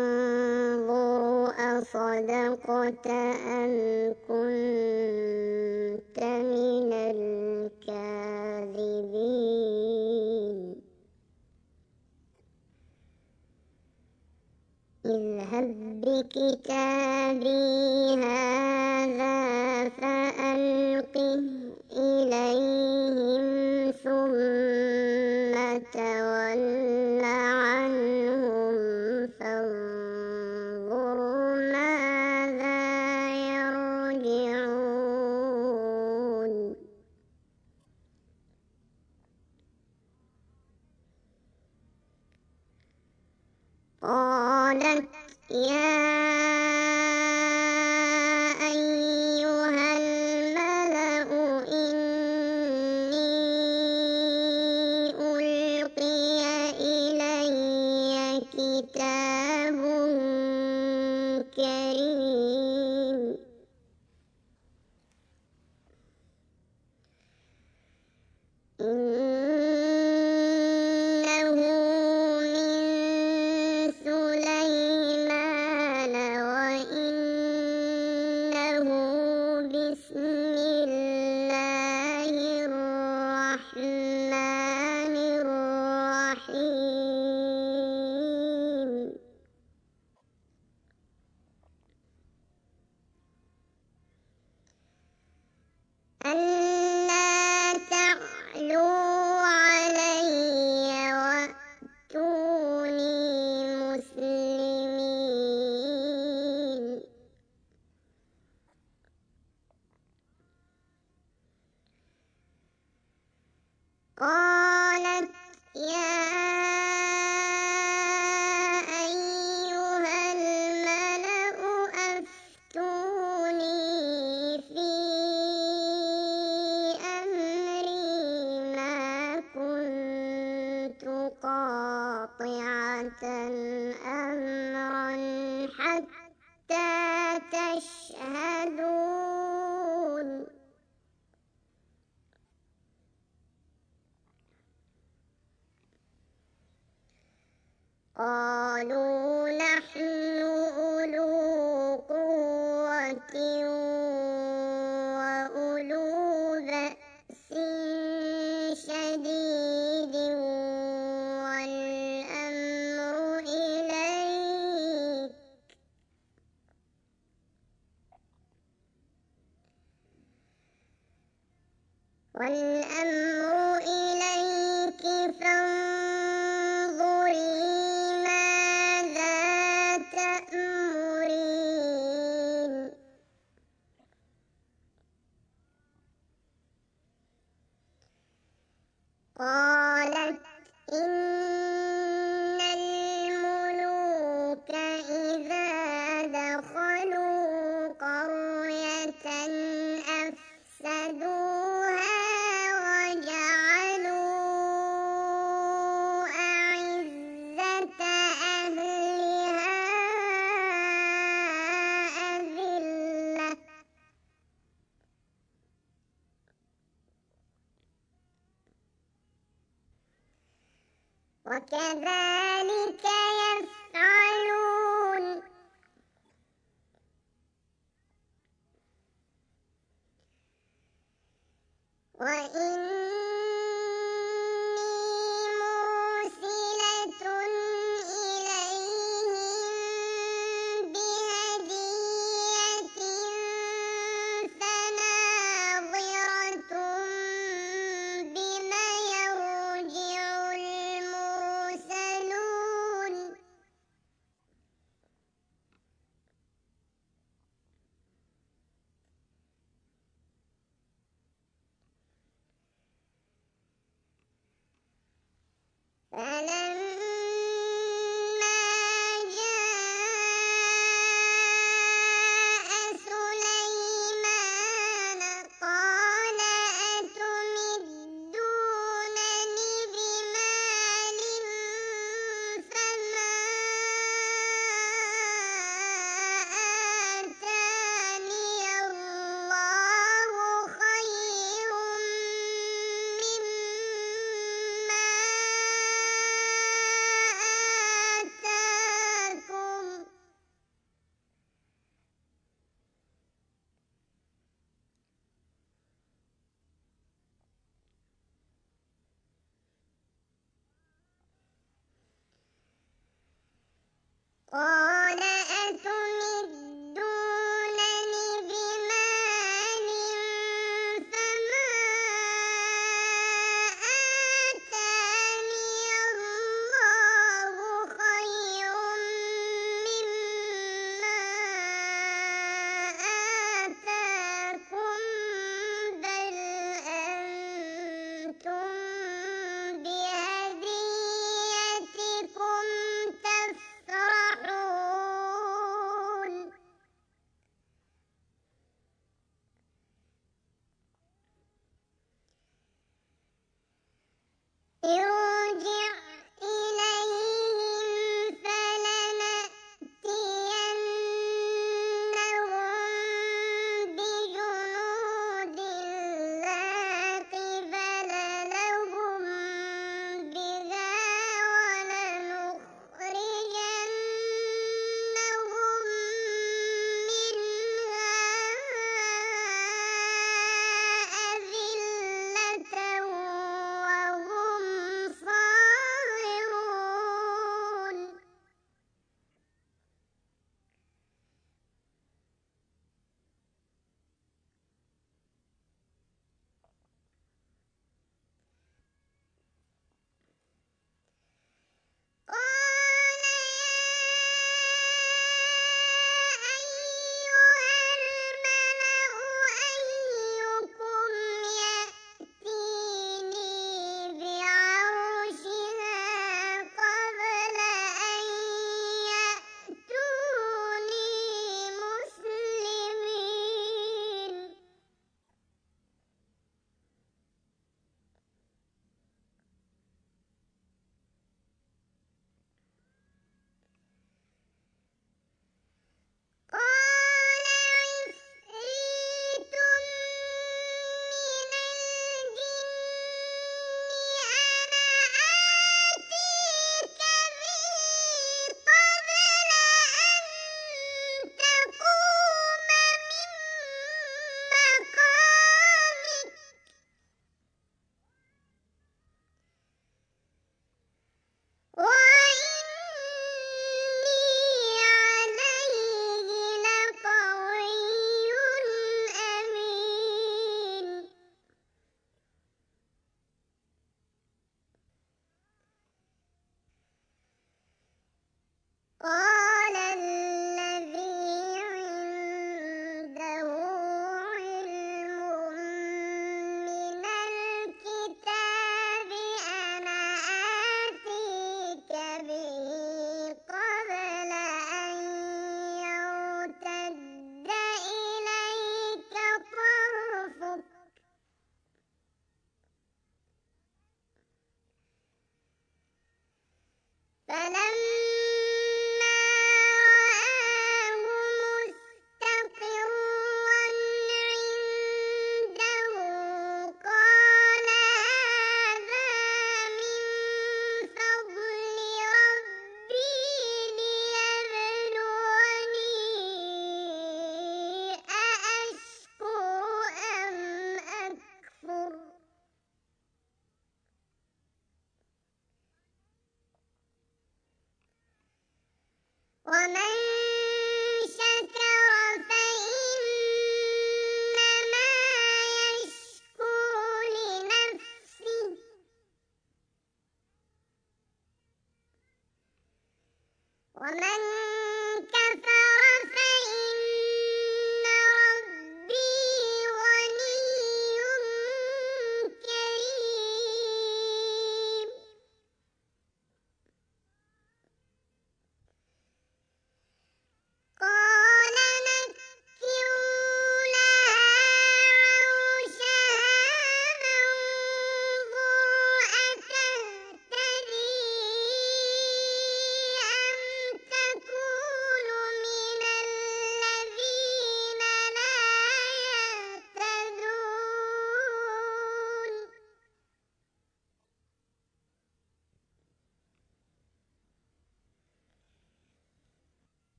Speaker 1: فانظر أصدقت أم كنت من الكاذبين اذهب بكتابي هذا فألقه إليهم ثم تول عنهم فانظر ماذا يرجعون قالت يا أيها الملأ إني ألقي إلي كتاب كريم إنه من سليمان وإنه بسم الله الرحمن الرحيم ألا تعلوا علي وأتوني مسلمين قالت يا أيها الملأ أفتوني في أمري ما كنت قاطعة أمرا حتى تشهدون قالوا نحن أولو قوة وأولو بأس شديد والأمر إليك فانظري ماذا تأمرين قالت إن الملوك إذا دخلوا قرية أفسدوها وجعلوا أعزة أهلها أذلة وكذلك يفعلون وإني مرسلة إليهم بهدية فناظرة بما يرجع المرسلون فلما جاء سليمان قال أتمدونني بمال فما آتاني الله خير مما قال أتمدونني بمال فما آتاني الله خير مما آتاكم بل أنتم بهديتكم تفرحون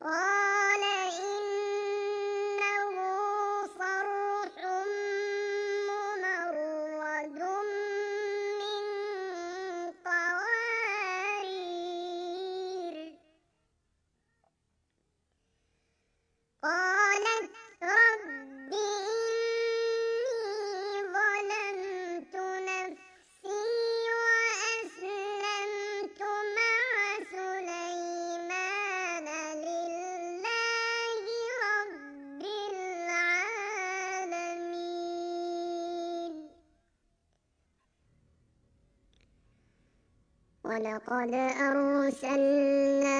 Speaker 1: قال إنه صرح ممرد من قوارير. قالت رب إني ظلمت نفسي وأسلمت مع سليمان لله رب العالمين. ولقد أرسلنا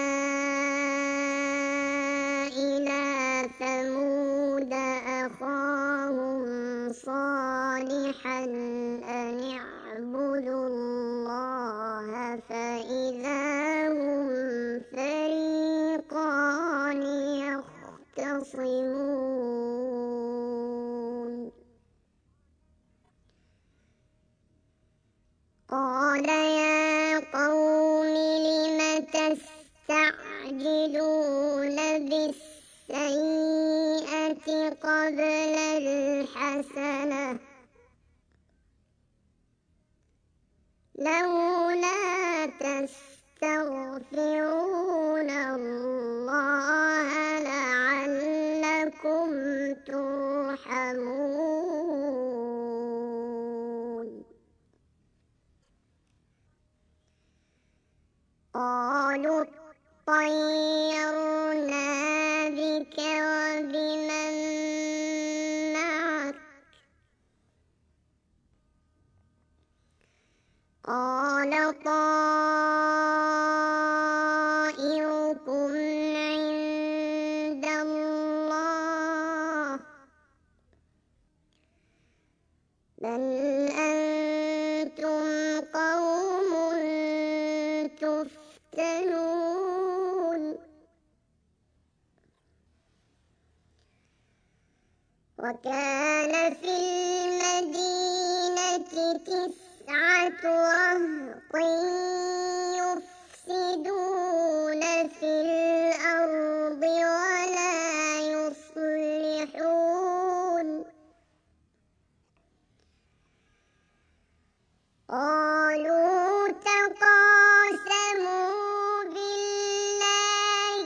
Speaker 1: إلى ثمود أخاهم صالحا أن اعبدوا الله فإذا هم فريقان يختصمون. قال يا قوم لم تستعجلون بالسيئة قبل الحسنة لولا تستغفرون الله لعلكم ترحمون. قالوا اطيرنا بك وبمن معك قال طائركم عند الله بل أنتم قوم تفتنون. وكان في المدينة 9 رهط يفسدون في الأرض ولا يصلحون. قالوا تقاسموا بالله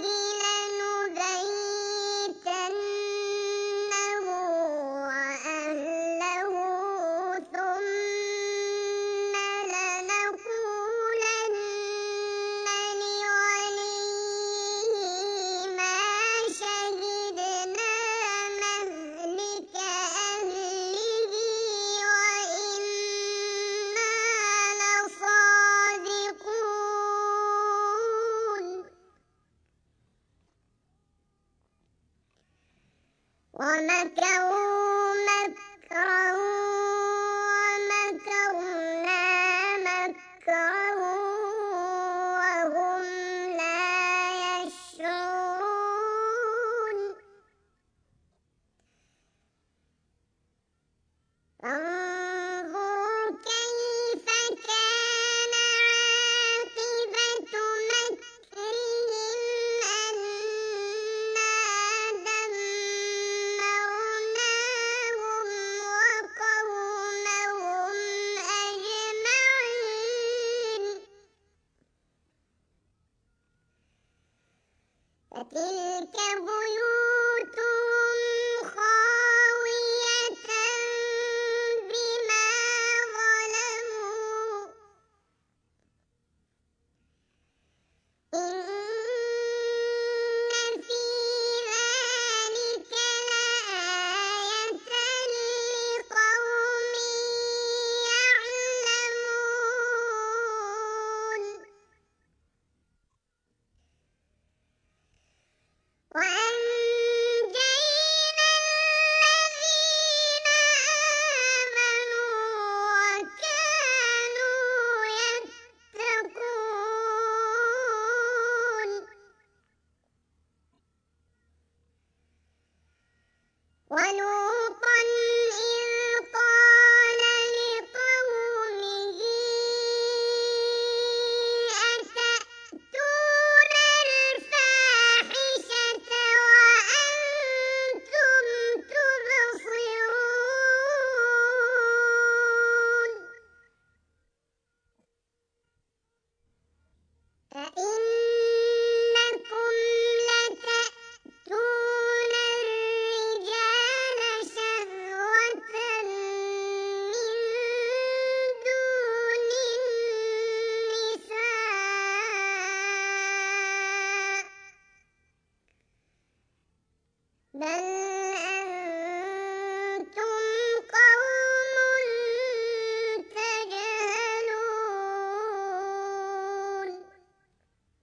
Speaker 1: لنبيتنه وأهله ثم لنقولن لوليه ما شهدنا مهلك أهله وإنا لصادقون. ومكروا مكرا ومكرنا مكرا وهم لا يشعرون. فانظر كيف كان عاقبة مكرهم أنا دمرناهم وقومهم أجمعين. فتلك بيوتهم خاوية بما ظلموا إن في ذلك لآية لقوم يعلمون. وأن بل